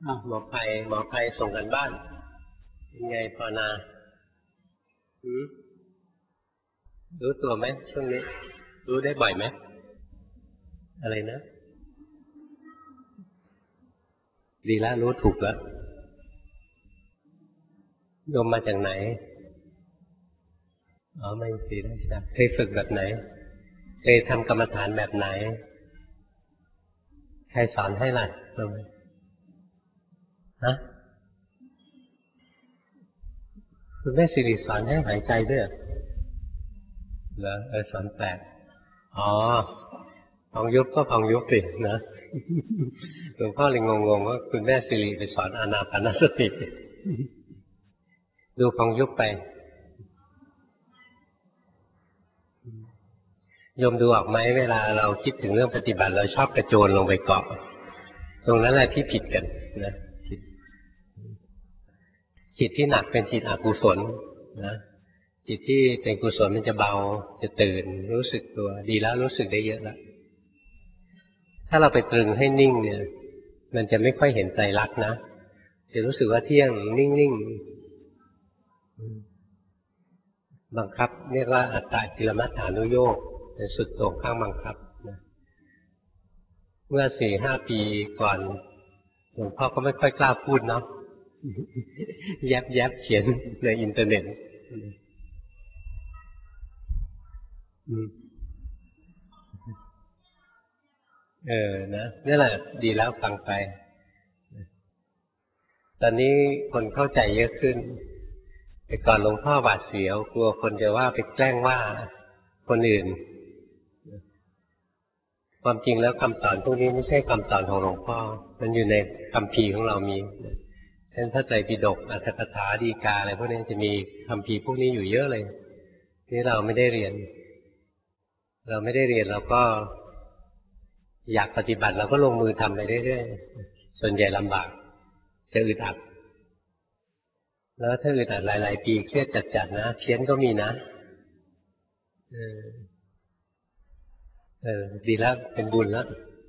หมอภัยส่งกันบ้านยังไงภาวนาหืมรู้ตัวไหมช่วงนี้รู้ได้บ่อยไหมอะไรนะดีแล้วรู้ถูกแล้วโยมมาจากไหนไม่สีราชาเคยฝึกแบบไหนเคยทำกรรมฐานแบบไหนใครสอนให้ล่ะฮะคุณแม่สิริสอนให้หายใจด้วยเหรอสอนแปลกอ๋อพองยุบก็พองยุบสินะหลวงพ่อเลยงงๆว่าคุณแม่สิริไปสอนอานาปานสติดูพองยุบไปโยมดูออกไหมเวลาเราคิดถึงเรื่องปฏิบัติเราชอบกระโจนลงไปเกาะตรงนั้นแหละที่ผิดกันนะจิตที่หนักเป็นจิตอกุศลนะจิตที่เป็นกุศลมันจะเบาจะตื่นรู้สึกตัวดีแล้วรู้สึกได้เยอะแล้วถ้าเราไปตรึงให้นิ่งเนี่ยมันจะไม่ค่อยเห็นไตรลักษณ์นะจะรู้สึกว่าเที่ยงนิ่งๆบังคับเรียกว่าอัตตากิลมัฏฐานุโยคเป็นสุดโต่งข้างบังคับนะเมื่อ 4-5 ปีก่อนหลวงพ่อก็ไม่ค่อยกล้าพูดเนาะแยบเขียนในอินเทอร์เน็ตนะนี่แหละดีแล้วฟังไปตอนนี้คนเข้าใจเยอะขึ้นแต่ก่อนหลวงพ่อหวาดเสียวกลัวคนจะว่าไปแกล้งว่าคนอื่นความจริงแล้วคำสอนพวกนี้ไม่ใช่คำสอนของหลวงพ่อมันอยู่ในคัมภีร์ของเรามีเช่นพระไตรปิฎกอรรถกถาฎีกาอะไรพวกนี้จะมีคัมภีร์พวกนี้อยู่เยอะเลยที่เราไม่ได้เรียนเราก็อยากปฏิบัติเราก็ลงมือทำไปเรื่อยๆส่วนใหญ่ลำบากจะอึดอัดแล้วถ้าอึดอัดหลายๆปีเครียดจัดๆนะเพี้ยนก็มีนะดีแล้วเป็นบุญแล้ว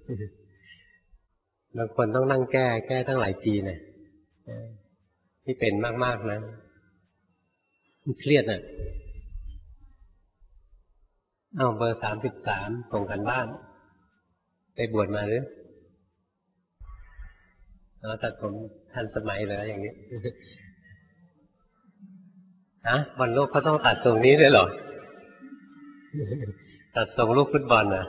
บางคนต้องนั่งแก้ตั้งหลายปีเนี่ยที่เป็นมากๆนะเครียดอ่ะเบอร์33ส่งกันบ้านไปบวชมาหรือตัดผมทันสมัยเลยอย่างนี้วันโลกเขาต้องตัดตรงนี้ด้วยเหรอตัดทรงลูกฟุตบอลน่ะ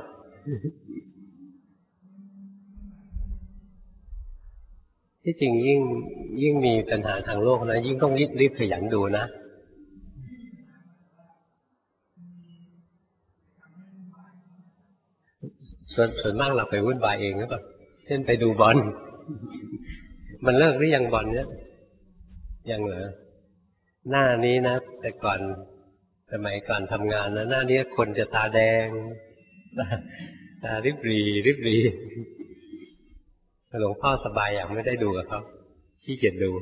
ที่จริงยิ่งมีปัญหาทางโลกนะยิ่งต้องรีบขยันดูนะส่วนมากเราไปวุ่นวายเองหรือเปล่าเช่นไปดูบอลมันเลิกหรือยังบอลเนี่ยยังเหรอหน้านี้นะแต่ก่อนสมัยก่อนทำงานนะหน้านี้คนจะตาแดงตาริบรีหลวงพ่อสบายอย่างไม่ได้ดูกับเขาขี้เกียจดู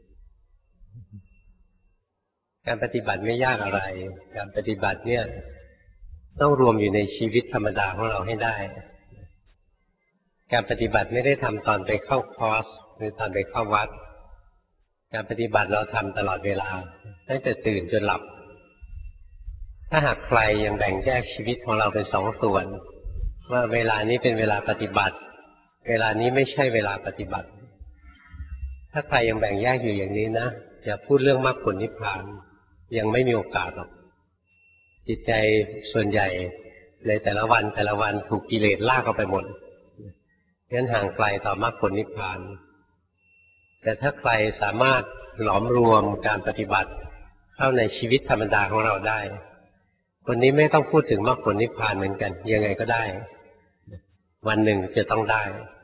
การปฏิบัติไม่ยากอะไรการปฏิบัติเนี่ยต้องรวมอยู่ในชีวิตธรรมดาของเราให้ได้การปฏิบัติไม่ได้ทำตอนไปเข้าคอร์สหรือตอนไปเข้าวัดการปฏิบัติเราทำตลอดเวลาตั้งแต่ตื่นจนหลับถ้าหากใครยังแบ่งแยกชีวิตของเราเป็น2 ส่วนว่าเวลานี้เป็นเวลาปฏิบัติเวลานี้ไม่ใช่เวลาปฏิบัติถ้าใครยังแบ่งแยกอยู่อย่างนี้นะอย่าพูดเรื่องมรรคผลนิพพานยังไม่มีโอกาสหรอกจิตใจส่วนใหญ่ในแต่ละวันถูกกิเลสลากเข้าไปหมดงั้นห่างไกลต่อมรรคผลนิพพานแต่ถ้าใครสามารถหลอมรวมการปฏิบัติเข้าในชีวิตธรรมดาของเราได้คนนี้ไม่ต้องพูดถึงมรรคผลนิพพานเหมือนกันยังไงก็ได้วันหนึ่งจะต้องได้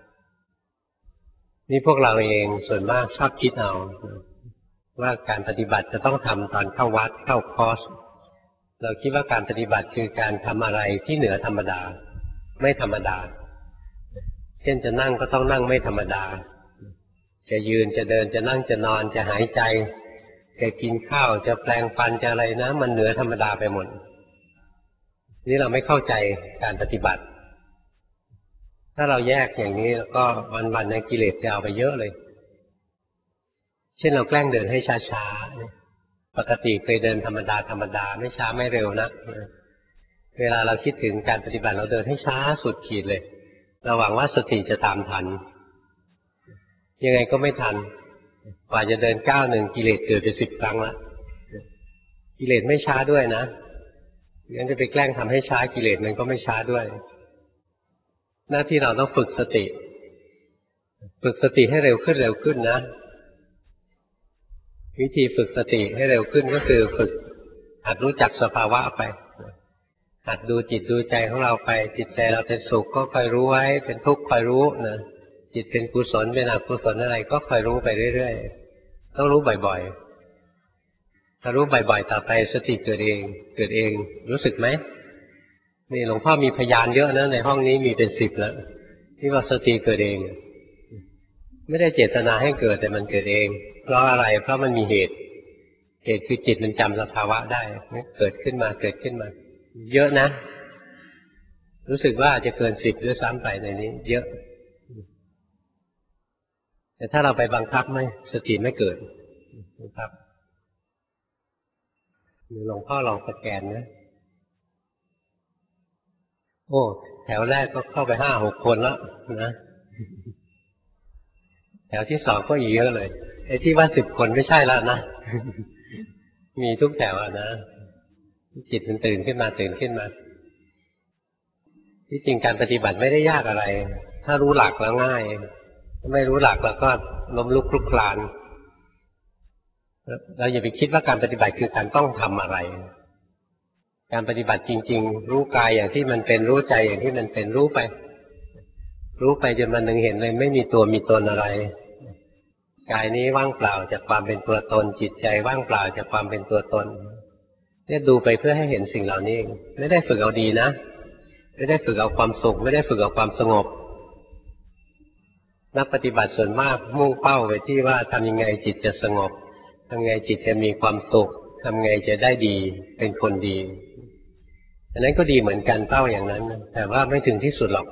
นี่พวกเราเองส่วนมากชอบคิดเอาว่าการปฏิบัติจะต้องทำตอนเข้าวัดเข้าคอร์สเราคิดว่าการปฏิบัติคือการทำอะไรที่เหนือธรรมดาไม่ธรรมดาเช่นจะนั่งก็ต้องนั่งไม่ธรรมดาจะยืนจะเดินจะนั่งจะนอนจะหายใจจะกินข้าวจะแปลงฟันจะอะไรนะมันเหนือธรรมดาไปหมดนี่เราไม่เข้าใจการปฏิบัติถ้าเราแยกอย่างนี้แล้วก็วันๆในกิเลสจะเอาไปเยอะเลยช่นเราแกล้งเดินให้ช้าๆปกติเคยเดินธรรมดาธรรมดาไม่ช้าไม่เร็วนะเวลาเราคิดถึงการปฏิบัติเราเดินให้ช้าสุดขีดเลยเราหวังว่าสติจะตามทันยังไงก็ไม่ทันกว่าจะเดินก้าวหนึ่งกิเลสเกิดไป10 ครั้งละกิเลสไม่ช้าด้วยนะงั้นจะไปแกล้งทำให้ช้ากิเลสมันก็ไม่ช้าด้วยหน้าที่เราต้องฝึกสติให้เร็วขึ้นนะวิธีฝึกสติให้เร็วขึ้นก็คือฝึกหัดรู้จักสภาวะไปหัดดูจิตดูใจของเราไปจิตใจเราเป็นสุขก็คอยรู้ไว้เป็นทุกข์คอยรู้นะจิตเป็นกุศลเป็นอกุศลอะไรก็คอยรู้ไปเรื่อยๆต้องรู้บ่อยๆถ้ารู้บ่อยๆต่อไปสติเกิดเองรู้สึกไหมนี่หลวงพ่อมีพยานเยอะนะในห้องนี้มีเป็น10แล้วที่ว่าสติเกิดเองไม่ได้เจตนาให้เกิดแต่มันเกิดเองเพราะอะไรเพราะมันมีเหตุคือจิตมันจำสภาวะได้เกิดขึ้นมาเยอะนะรู้สึกว่าจะเกิน10ด้วยซ้ำไปในนี้เยอะแต่ถ้าเราไปบังคับไม่สติไม่เกิดครับหลวงพ่อลองสแกนนะโอ้แถวแรกก็เข้าไป5-6 คนแล้วนะแถวที่2ก็อีกเยอะเลยไอ้ที่ว่า10 คนไม่ใช่แล้วนะมีทุกแถวนะจิตมันตื่นขึ้นมาที่จริงการปฏิบัติไม่ได้ยากอะไรถ้ารู้หลักแล้วง่ายถ้าไม่รู้หลักแล้วก็ล้มลุกคลุกคลานเราอย่าไปคิดว่าการปฏิบัติคือการต้องทำอะไรการปฏิบัติจริงๆรู้กายอย่างที่มันเป็นรู้ใจอย่างที่มันเป็นรู้ไปจนมันนึงเห็นเลยไม่มีตัวมีตนอะไรกายนี้ว่างเปล่าจากความเป็นตัวตนจิตใจว่างเปล่าจากความเป็นตัวตนเนี่ยดูไปเพื่อให้เห็นสิ่งเหล่านี้ไม่ได้ฝึกเอาดีนะไม่ได้ฝึกเอาความสุขไม่ได้ฝึกเอาความสงบนักปฏิบัติส่วนมากมุ่งเป้าไปที่ว่าทำยังไงจิตจะสงบทำไงจิตจะมีความสุขทำไงจะได้ดีเป็นคนดีอันนั้นก็ดีเหมือนกันเป้าอย่างนั้นแต่ว่าไม่ถึงที่สุดหรอก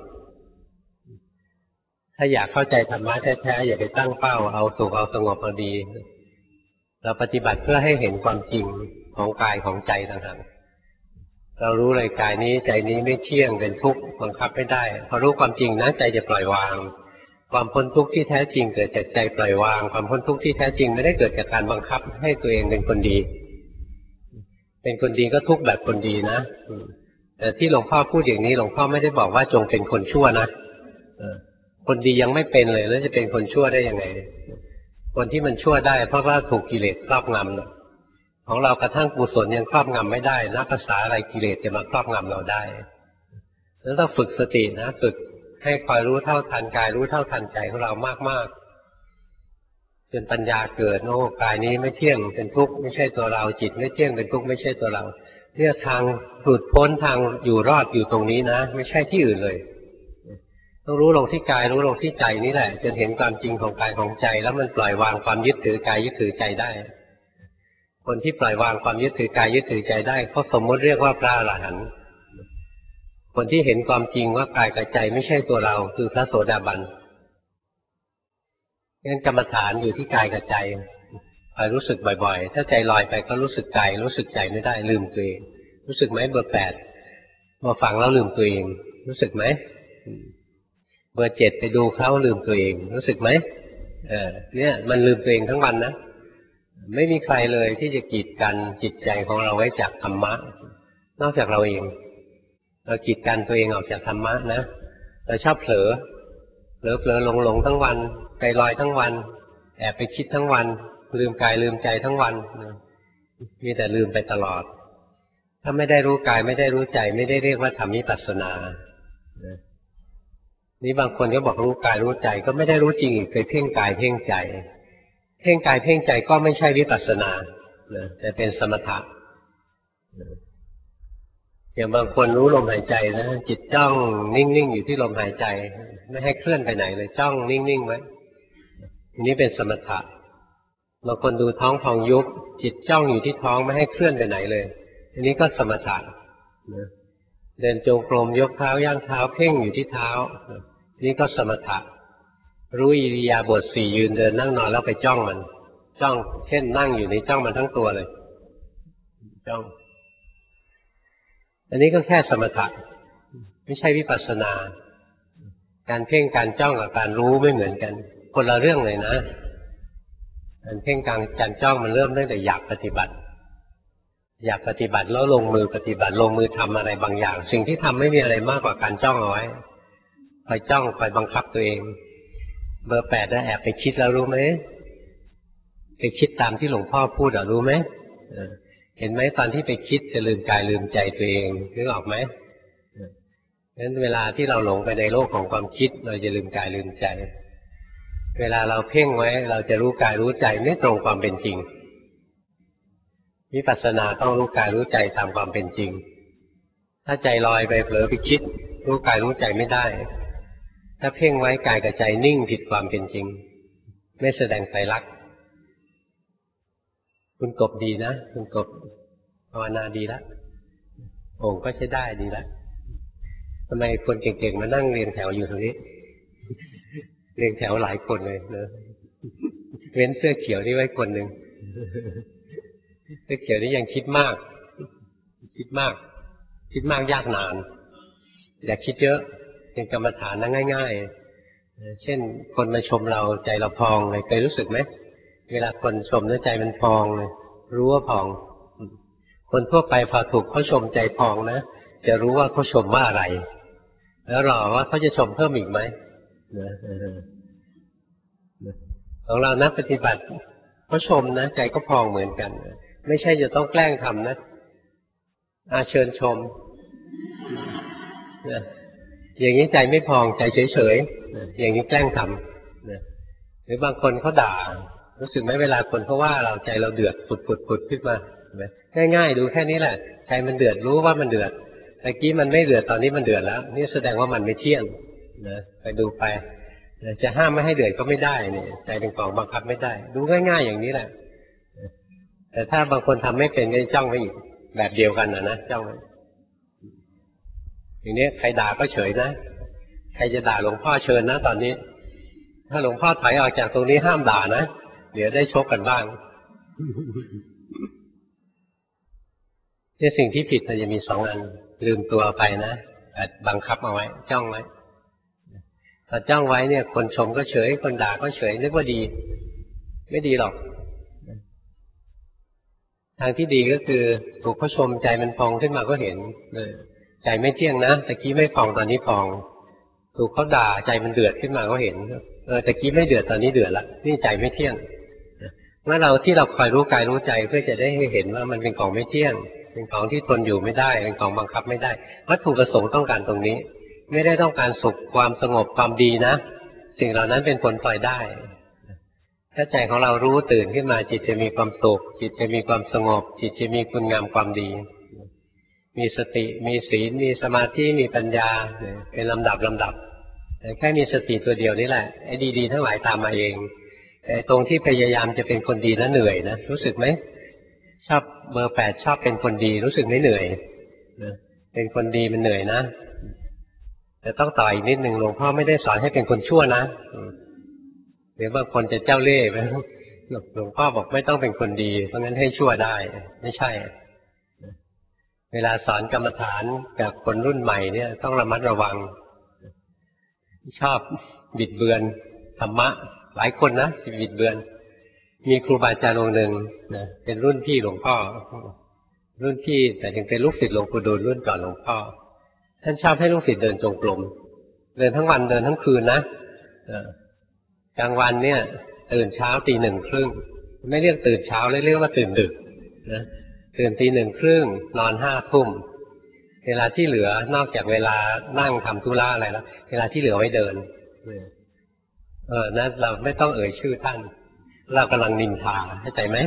ถ้าอยากเข้าใจธรรมะแท้ๆอย่าไปตั้งเป้าเอาสุขเอาสงบเอาดีเราปฏิบัติเพื่อให้เห็นความจริงของกายของใจต่างหากเรารู้เลยกายนี้ใจนี้ไม่เที่ยงเป็นทุกข์บังคับไม่ได้พอรู้ความจริงนะใจจะปล่อยวางความพ้นทุกข์ที่แท้จริงเกิดจากใจปล่อยวางความพ้นทุกข์ที่แท้จริงไม่ได้เกิดจากการบังคับให้ตัวเองเป็นคนดีเป็นคนดีก็ทุกข์แบบคนดีนะแต่ที่หลวงพ่อพูดอย่างนี้หลวงพ่อไม่ได้บอกว่าจงเป็นคนชั่วนะคนดียังไม่เป็นเลยแล้วจะเป็นคนชั่วได้ยังไงคนที่มันชั่วได้เพราะว่าถูกกิเลสครอบงำของเรากระทั่งกุศลยังครอบงำไม่ได้นับภาษาอะไรกิเลสจะมาครอบงำเราได้แล้วต้องฝึกสตินะฝึกให้คอยรู้เท่าทันกายรู้เท่าทันใจของเรามากๆจนปัญญาเกิดโอ้กายนี้ไม่เที่ยงเป็นทุกข์ไม่ใช่ตัวเราจิตไม่เที่ยงเป็นทุกข์ไม่ใช่ตัวเราเนี่ยทางหลุดพ้นทางอยู่รอดอยู่ตรงนี้นะไม่ใช่ที่อื่นเลยต้องรู้ลงที่กายรู้ลงที่ใจนี่แหละจนเห็นความจริงของกายของใจแล้วมันปล่อยวางความยึดถือกายยึดถือใจได้คนที่ปล่อยวางความยึดถือกายยึดถือใจได้เขาสมมติเรียกว่าพระอรหันต์คนที่เห็นความจริงว่ากายกับใจไม่ใช่ตัวเราคือพระโสดาบันงั้นกรรมฐานอยู่ที่กายกับใจคอยรู้สึกบ่อยๆถ้าใจลอยไปก็รู้สึกกายรู้สึกใจไม่ได้ลืมตัวเองรู้สึกไหมเบอร์ 8มาฟังแล้วลืมตัวเองรู้สึกไหมเบอร์ 7ไปดูเขาลืมตัวเองรู้สึกไหมเนี่ยมันลืมตัวเองทั้งวันนะไม่มีใครเลยที่จะกีดกันจิตใจของเราไว้จากธรรมะนอกจากเราเองเรากีดกันตัวเองออกจากธรรมะนะเราชอบเผลอหลงทั้งวันใจลอยทั้งวันแอบไปคิดทั้งวันลืมกายลืมใจทั้งวันมีแต่ลืมไปตลอดถ้าไม่ได้รู้กายไม่ได้รู้ใจไม่ได้เรียกว่าทำวิปัสสนานี่บางคนก็บอกรู้กายรู้ใจก็ไม่ได้รู้จริงอีกเคยเพ่งกายเพ่งใจเพ่งกายเพ่งใจก็ไม่ใช่วิปัสสนาแต่เป็นสมถะอย่างบางคนรู้ลมหายใจนะจิตจ้องนิ่งๆอยู่ที่ลมหายใจไม่ให้เคลื่อนไปไหนเลยจ้องนิ่งๆไว้อันนี้เป็นสมถะบางคนดูท้องพองยุบจิตจ้องอยู่ที่ท้องไม่ให้เคลื่อนไปไหนเลยอันนี้ก็สมถะเดินจงกรมยกเท้าย่างเท้าเพ่งอยู่ที่เท้านี่ก็สมถะรู้อิริยาบถ4ยืนเดินนั่งนอนแล้วไปจ้องมันจ้องเช่นนั่งอยู่ในจ้องมันทั้งตัวเลยจ้องอันนี้ก็แค่สมถะไม่ใช่วิปัสสนาการเพ่งการจ้องกับการรู้ไม่เหมือนกันคนละเรื่องเลยนะการเพ่งการจ้องมันเริ่มตั้งแต่อยากปฏิบัติอยากปฏิบัติแล้วลงมือปฏิบัติลงมือทำอะไรบางอย่างสิ่งที่ทำไม่มีอะไรมากกว่าการจ้องเอาไว้คอยจ้องคอยบังคับตัวเองเบอร์ 8ได้แอบไปคิดแล้วรู้ไหมไปคิดตามที่หลวงพ่อพูดรู้ไหมเห็นไหมตอนที่ไปคิดจะลืมกายลืมใจตัวเองนึกออกไหมงั้นเวลาที่เราหลงไปในโลกของความคิดเราจะลืมกายลืมใจเวลาเราเพ่งไว้เราจะรู้กายรู้ใจไม่ตรงความเป็นจริงวิปัสสนาต้องรู้กายรู้ใจตามความเป็นจริงถ้าใจลอยไปเผลอไปคิดรู้กายรู้ใจไม่ได้ถ้าเพ่งไว้กายกับใจนิ่งผิดความเป็นจริงไม่แสดงไตรลักษณ์คุณกบดีนะคุณกบภาวนาดีแล้วโอ่งก็ใช้ได้ดีแล้วทำไมคนเก่งๆมานั่งเรียงแถวอยู่ตรงนี้เรียงแถวหลายคนเลยเนอะเว้นเสื้อเขียวนี่ไว้คนหนึ่งเสื้อเขียวนี่ยังคิดมากยากนานอย่าคิดเยอะเป็นกรรมฐานนะง่ายๆเช่นคนมาชมเราใจเราพองเลยเคยรู้สึกไหมเวลาคนชมแล้วใจมันพองเลยรู้ว่าพองคนทั่วไปพอถูกเขาชมใจพองนะจะรู้ว่าเขาชมว่าอะไรแล้วรอว่าเขาจะชมเพิ่มอีกไหมของเรานักปฏิบัติเขาชมนะใจก็พองเหมือนกันไม่ใช่จะต้องแกล้งทำนะเชิญชมอย่างนี้ใจไม่พองใจเฉยๆอย่างนี้แกล้งทำหรือบางคนเขาด่ารู้สึกไหมเวลาคนเขาว่าเราใจเราเดือดปุดขึ้นมาง่ายๆดูแค่นี้แหละใจมันเดือดรู้ว่ามันเดือดตะกี้มันไม่เดือดตอนนี้มันเดือดแล้วนี่แสดงว่ามันไม่เที่ยงนะไปดูไปจะห้ามไม่ให้เดือดก็ไม่ได้เนี่ยใจเป็นของบังคับไม่ได้ดูง่ายๆอย่างนี้แหละแต่ถ้าบางคนทำไม่เป็นก็จ้องไว้อีกแบบเดียวกันนะจ้องไว้อย่างนี้ใครด่าก็เฉยนะใครจะด่าหลวงพ่อเชิญนะตอนนี้ถ้าหลวงพ่อถอยออกจากตรงนี้ห้ามด่านะเดี๋ยวได้ชกกันบ้างเนี่ยสิ่งที่ผิดมันจะมี2 อันลืมตัวไปนะบังคับเอาไว้จ้องไว้ถ้าจ้องไว้เนี่ยคนชมก็เฉยคนด่าก็เฉยนึกว่าดีไม่ดีหรอกทางที่ดีก็คือถูกเขาชมใจมันพองขึ้นมาก็เห็นใจไม่เที่ยงนะตะกี้ไม่พองตอนนี้พองถูกเขาด่าใจมันเดือดขึ้นมาก็เห็นตะกี้ไม่เดือดตอนนี้เดือดละนี่ใจไม่เที่ยงเมื่อเราที่เราคอยรู้กายรู้ใจเพื่อจะได้ให้เห็นว่ามันเป็นของไม่เที่ยงเป็นของที่ทนอยู่ไม่ได้เป็นของบังคับไม่ได้วัตถุประสงค์ต้องการตรงนี้ไม่ได้ต้องการสุขความสงบความดีนะสิ่งเหล่านั้นเป็นผลพลอยได้ถ้าใจของเรารู้ตื่นขึ้นมาจิตจะมีความสุขจิตจะมีความสงบจิตจะมีคุณงามความดีมีสติมีศีลมีสมาธิมีปัญญาเป็นลำดับแค่มีสติตัวเดียวนี่แหละไอ้ดีๆทั้งหลายตามมาเองแต่ตรงที่พยายามจะเป็นคนดีแล้วเหนื่อยนะรู้สึกไหมชอบเบอร์ 8ชอบเป็นคนดีรู้สึกไม่เหนื่อยเป็นคนดีมันเหนื่อยนะแต่ต้องต่ออีกนิดหนึ่งหลวงพ่อไม่ได้สอนให้เป็นคนชั่วนะเดี๋ยวบางคนจะเจ้าเล่ห์ไปหลวงพ่อบอกไม่ต้องเป็นคนดีเพราะงั้นให้ชั่วได้ไม่ใช่เวลาสอนกรรมฐานกับคนรุ่นใหม่เนี่ยต้องระมัดระวังชอบบิดเบือนธรรมะหลายคนนะบิดเบือนมีครูบาอาจารย์องค์หนึ่งนะเป็นรุ่นพี่หลวงพ่อรุ่นพี่แต่ยังเป็นลูกศิษย์หลวงปู่ดูลรุ่นก่อนหลวงพ่อท่านชอบให้ลูกศิษย์เดินจงกรมเดินทั้งวันเดินทั้งคืนนะกลางวันเนี่ยตื่นเช้าตี 1:30ไม่เรียกตื่นเช้าเรียกว่าตื่นดึกนะตื่นตี 1:30นอน5 ทุ่มเวลาที่เหลือนอกจากเวลานั่งทำธุระอะไรแล้วเวลาที่เหลือไว้เดินนะเราไม่ต้องเอ่ยชื่อท่านเรากำลังนินทาเข้าใจไหม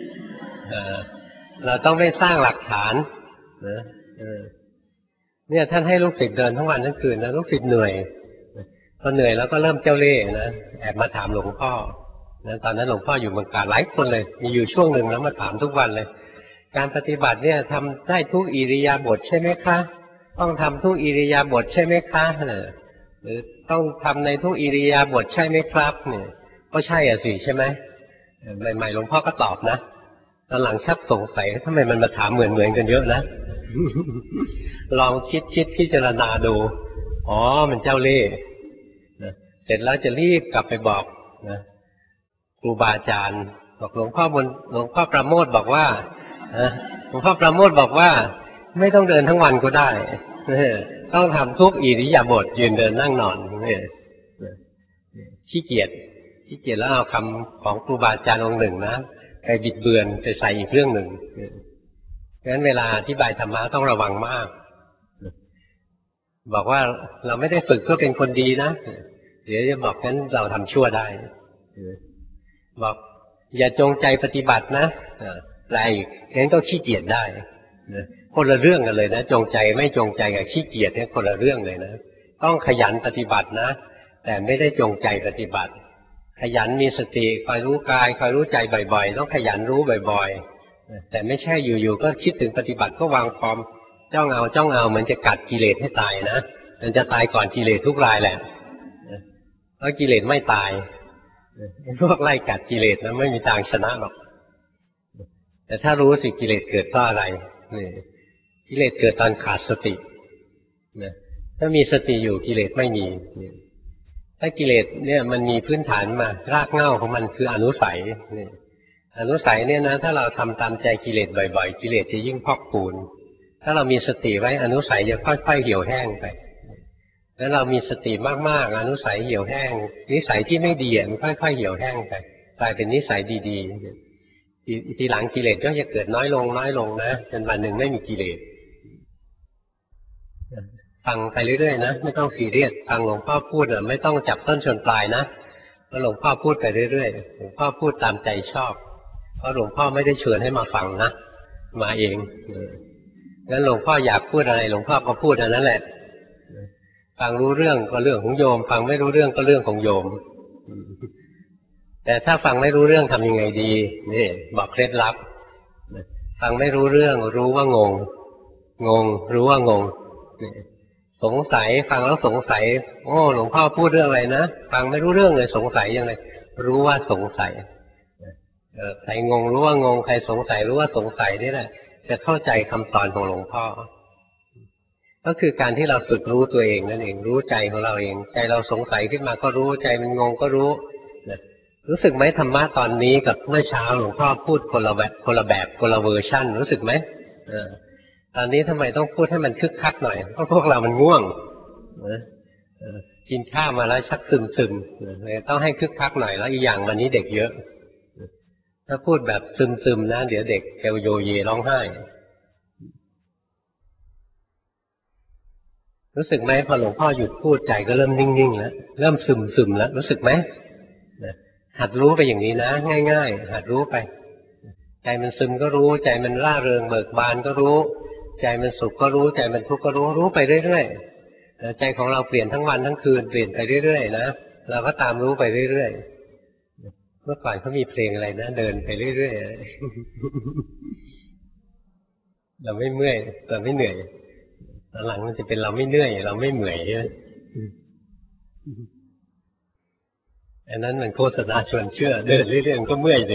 เราต้องไม่สร้างหลักฐานนะเนี่ยท่านให้ลูกศิษย์เดินทั้งวันทั้งคืนนะลูกศิษย์เหนื่อยพอเหนื่อยแล้วก็เริ่มเจ้าเล่ห์นะแอบมาถามหลวงพ่อนะตอนนั้นหลวงพ่ออยู่เมืองการหลายคนเลยมีอยู่ช่วงหนึ่งแล้วมาถามทุกวันเลยการปฏิบัติเนี่ยทำได้ทุกอิริยาบถใช่ไหมคะต้องทำทุกอิริยาบถใช่ไหมคะหรือต้องทำในทุกอิริยาบถใช่ไหมครับเนี่ยก็ใช่อ่ะสิใช่ไหมใหม่ๆหลวงพ่อก็ตอบนะตอนหลังชักสงสัยทำไมมันมาถามเหมือนกันเยอะนะ ลองคิดพิจารณาดูอ๋อมันเจ้าเล่ห์นะเสร็จแล้วจะรีบกลับไปบอกนะครูบาอาจารย์บอกหลวงพ่อประโมทบอกว่าหลวงพ่อประโมทบอกว่าไม่ต้องเดินทั้งวันก็ได้ต้องทำทุกอิริยาบถยืนเดินนั่งนอนขี้เกียจแล้วเอาคำของครูบาอาจารย์องค์หนึ่งนะไปบิดเบือนไปใส่อีกเรื่องหนึ่งงั้นเวลาอธิบายธรรมะต้องระวังมากบอกว่าเราไม่ได้ฝึกเพื่อเป็นคนดีนะเดี๋ยวจะบอกงั้นเราทำชั่วได้บอกอย่าจงใจปฏิบัตินะอะไรงั้นก็ขี้เกียจได้คนละเรื่องกันเลยนะจงใจไม่จงใจกับขี้เกียจเนี่ยคนละเรื่องเลยนะต้องขยันปฏิบัตินะแต่ไม่ได้จงใจปฏิบัติขยันมีสติคอยรู้กายคอยรู้ใจบ่อยๆต้องขยันรู้บ่อยๆแต่ไม่ใช่อยู่ๆก็คิดถึงปฏิบัติก็วางฟอร์มจ้องเอาเหมือนจะกัดกิเลสให้ตายนะมันจะตายก่อนกิเลสทุกรายแหละเพราะกิเลสไม่ตายพวกไล่กัดกิเลสนะไม่มีทางชนะหรอกแต่ถ้ารู้สิกิเลสเกิดเพราะอะไรกิเลสเกิดตอนขาดสติถ้ามีสติอยู่กิเลสไม่มีถ้ากิเลสเนี่ยมันมีพื้นฐานมารากเหง้าของมันคืออนุสัยอนุสัยเนี่ยนะถ้าเราทำตามใจกิเลสบ่อยๆกิเลสจะยิ่งพอกพูนถ้าเรามีสติไว้อนุสัยจะค่อยๆเหี่ยวแห้งไปแล้วเรามีสติมากๆอนุสัยเหี่ยวแห้งนิสัยที่ไม่ดีมันค่อยๆเหี่ยวแห้งไปกลายเป็นนิสัยดีๆทีหลังกิเลสก็จะเกิดน้อยลงนะจนวันหนึ่งไม่มีกิเลสฟังไปเรื่อยๆนะไม่ต้องซีเรียสฟังหลวงพ่อพูดไม่ต้องจับต้นชนปลายนะเพราะหลวงพ่อพูดไปเรื่อยๆหลวงพ่อพูดตามใจชอบเพราะหลวงพ่อไม่ได้เชิญให้มาฟังนะมาเองงั้นหลวงพ่ออยากพูดอะไรหลวงพ่อก็พูดอันนั้นแหละฟังรู้เรื่องก็เรื่องของโยมฟังไม่รู้เรื่องก็เรื่องของโยมแต่ถ้าฟังไม่รู้เรื่องทำยังไงดีนี่บอกเคล็ดลับฟังไม่รู้เรื่องรู้ว่างงรู้ว่างงสงสัยฟังแล้วสงสัยโอ้หลวงพ่อพูดเรื่องอะไรนะฟังไม่รู้เรื่องเลยสงสัยยังไงรู้ว่าสงสัยใครงงรู้ว่างงใครสงสัยรู้ว่าสงสัยนี่แหละจะเข้าใจคำสอนของหลวงพ่อก็คือการที่เราฝึกรู้ตัวเองนั่นเองรู้ใจของเราเองใจเราสงสัยขึ้นมาก็รู้ใจมันงงก็รู้รู้สึกไหมธรรมะตอนนี้กับเมื่อเช้าหลวงพ่อพูดคนละแบบคนละเวอร์ชั่นรู้สึกไหมตอนนี้ทำไมต้องพูดให้มันคึกคักหน่อยเพราะพวกเรามันง่วงกินข้าวมาแล้วชักซึมเลยต้องให้คึกคักหน่อยแล้วอีกอย่างวันนี้เด็กเยอะถ้าพูดแบบซึมนะเดี๋ยวเด็กเอวโยเยร้องไห้รู้สึกไหมพอหลวงพ่อหยุดพูดใจก็เริ่มนิ่งๆแล้วเริ่มซึมแล้วรู้สึกไหมหัดรู้ไปอย่างนี้นะง่ายๆหัดรู้ไปใจมันซึมก็รู้ใจมันร่าเริงเบิกบานก็รู้ใจมันสุขก็รู้ใจมันทุกข์ก็รู้ไปเรื่อยๆใจของเราเปลี่ยนทั้งวันทั้งคืนเปลี่ยนไปเรื่อยๆนะเราก็ตามรู้ไปเรื่อยๆเมื่อก่อนเขามีเพลงอะไรนะเดินไปเรื่อยๆเราไม่เมื่อยเราไม่เหนื่อยตอนหลังมันจะเป็นเราไม่เหนื่อยเราไม่เหนื่อยอันนั้นมันโฆษณาชวนเชื่อเดินเรื่อยๆก็เมื่อยสิ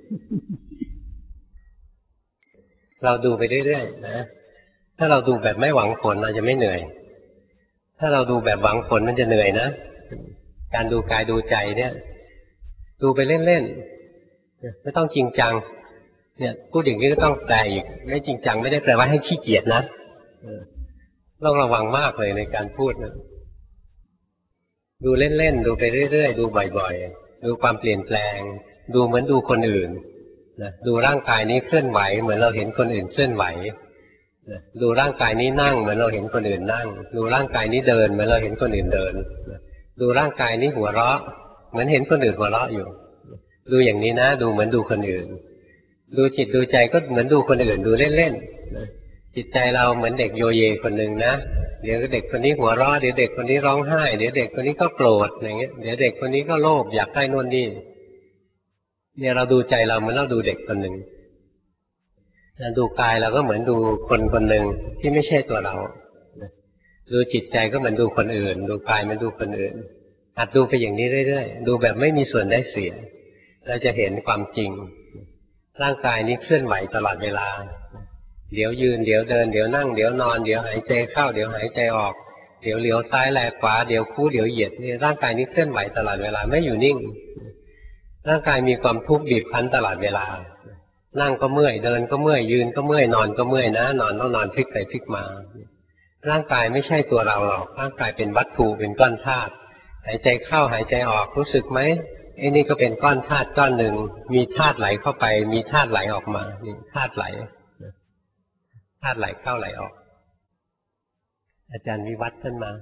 เราดูไปเรื่อยๆนะถ้าเราดูแบบไม่หวังผลเราจะไม่เหนื่อยถ้าเราดูแบบหวังผลมันจะเหนื่อยนะการดูกายดูใจเนี่ยดูไปเล่นๆไม่ต้องจริงจังเนี่ยพูดอย่างนี้ก็ต้องแปลอีกไม่จริงจังไม่ได้แปลว่าให้ขี้เกียจนะต้องระวังมากเลยในการพูดนะดูเล่นๆดูไปเรื่อยๆดูบ่อยๆดูความเปลี่ยนแปลงดูเหมือนดูคนอื่นนะดูร่างกายนี้เคลื่อนไหวเหมือนเราเห็นคนอื่นเคลื่อนไหวนะดูร่างกายนี้นั่งเหมือนเราเห็นคนอื่นนั่งดูร่างกายนี้เดินเหมือนเราเห็นคนอื่นเดินนะดูร่างกายนี้หัวเราะเหมือนเห็นคนอื่นหัวเราะอยู่ดูอย่างนี้นะดูเหมือนดูคนอื่นดูจิตดูใจก็เหมือนดูคนอื่นดูเล่นๆนะจิตใจเราเหมือนเด็กโยเยคนหนึ่งนะเดี๋ยวเด็กคนนี้หัวเราะเดี๋ยวเด็กคนนี้ร้องไห้เดี๋ยวเด็กคนนี้ก็โกรธอย่างเงี้ยเดี๋ยวเด็กคนนี้ก็โลภอยากได้นู่นนี่เนี่ยเราดูใจเราเหมือนเราดูเด็กคนหนึ่งดูกายเราก็เหมือนดูคนคนหนึ่งที่ไม่ใช่ตัวเราดูจิตใจก็เหมือนดูคนอื่นดูกายเหมือนดูคนอื่นหัดดูไปอย่างนี้เรื่อยๆดูแบบไม่มีส่วนได้เสียเราจะเห็นความจริงร่างกายนี้เคลื่อนไหวตลอดเวลาเดี๋ยวยืนเดี๋ยวเดินเดี๋ยวนั่งเดี๋ยวนอนเดี๋ยวหายใจเข้าเดี๋ยวหายใจออกเดี๋ยวเลี้ยวซ้ายแลขวาเดี๋ยวคู่เดี๋ยวเหยียดนี่ร่างกายนี้เคลื่อนไหวตลอดเวลาไม่อยู่นิ่งร่างกายมีความทุกข์บีบคั้นตลอดเวลานั่งก็เมื่อยเดินก็เมื่อยยืนก็เมื่อยนอนก็เมื่อยนะนอนต้องนอนพลิกไปพลิกมาร่างกายไม่ใช่ตัวเราหรอกร่างกายเป็นวัตถุเป็นก้อนธาตุหายใจเข้าหายใจออกรู้สึกไหมไอ้นี่ก็เป็นก้อนธาตุก้อนหนึ่งมีธาตุไหลเข้าไปมีธาตุไหลออกมานี่ธาตุไหลธาตุไหลเข้าไหลออกอาจารย์วิวัฒน์ท่านมา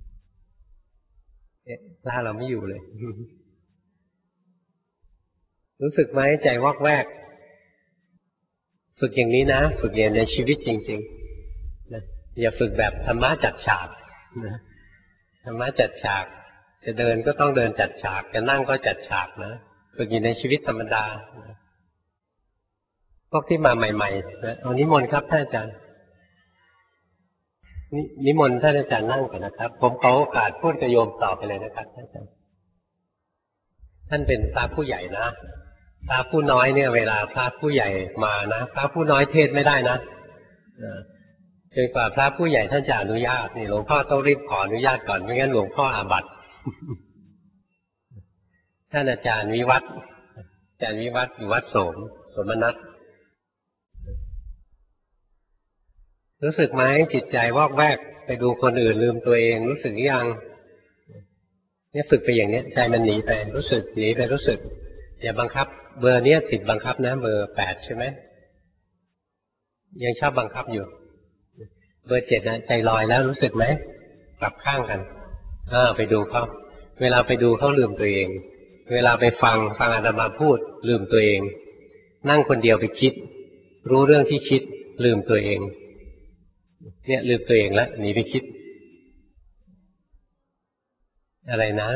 ล่าเราไม่อยู่เลย รู้สึกไหมใจวอกแวกฝึกอย่างนี้นะฝึกอย่างในชีวิตจริงๆนะอย่าฝึกแบบธรรมะจัดฉากนะธรรมะจัดฉากจะเดินก็ต้องเดินจัดฉากจะนั่งก็จัดฉากนะฝึกอยู่ในชีวิตธรรมดาพวกที่มาใหม่ๆนะเอานิมนต์ครับท่านอาจารย์นิมนต์ท่านอาจารย์นั่งก่อนนะครับผมขอโอกาสพูดกับโยมต่อไปเลยนะครับท่านอาจารย์ท่านเป็นพระผู้ใหญ่นะพระผู้น้อยเนี่ยเวลาพระผู้ใหญ่มานะพระผู้น้อยเทศไม่ได้นะจนกว่าพระผู้ใหญ่ท่านจะอนุญาตนี่หลวงพ่อต้องรีบขออนุญาตก่อนไม่งั้นหลวงพ่ออาบัติ ท่านอาจารย์วิวัฒน์อาจารย์วิวัฒน์อยู่วัดโสมนัสรู้สึกไหมจิตใจวอกแวกไปดูคนอื่นลืมตัวเองรู้สึกยังเนี่ยฝึกไปอย่างนี้ใจมันหนีไปรู้สึกหนีไปรู้สึกอย่าบังคับเบอร์เนี้ยติดบังคับนะเบอร์8ใช่ไหมยังชอบบังคับอยู่เบอร์7นะใจลอยแล้วรู้สึกไหมกลับข้างกันไปดูเขาเวลาไปดูเขาลืมตัวเองเวลาไปฟังอาตมาพูดลืมตัวเองนั่งคนเดียวไปคิดรู้เรื่องที่คิดลืมตัวเองเนี่ยลืมตัวเองแล้วหนีไปคิดอะไรนะ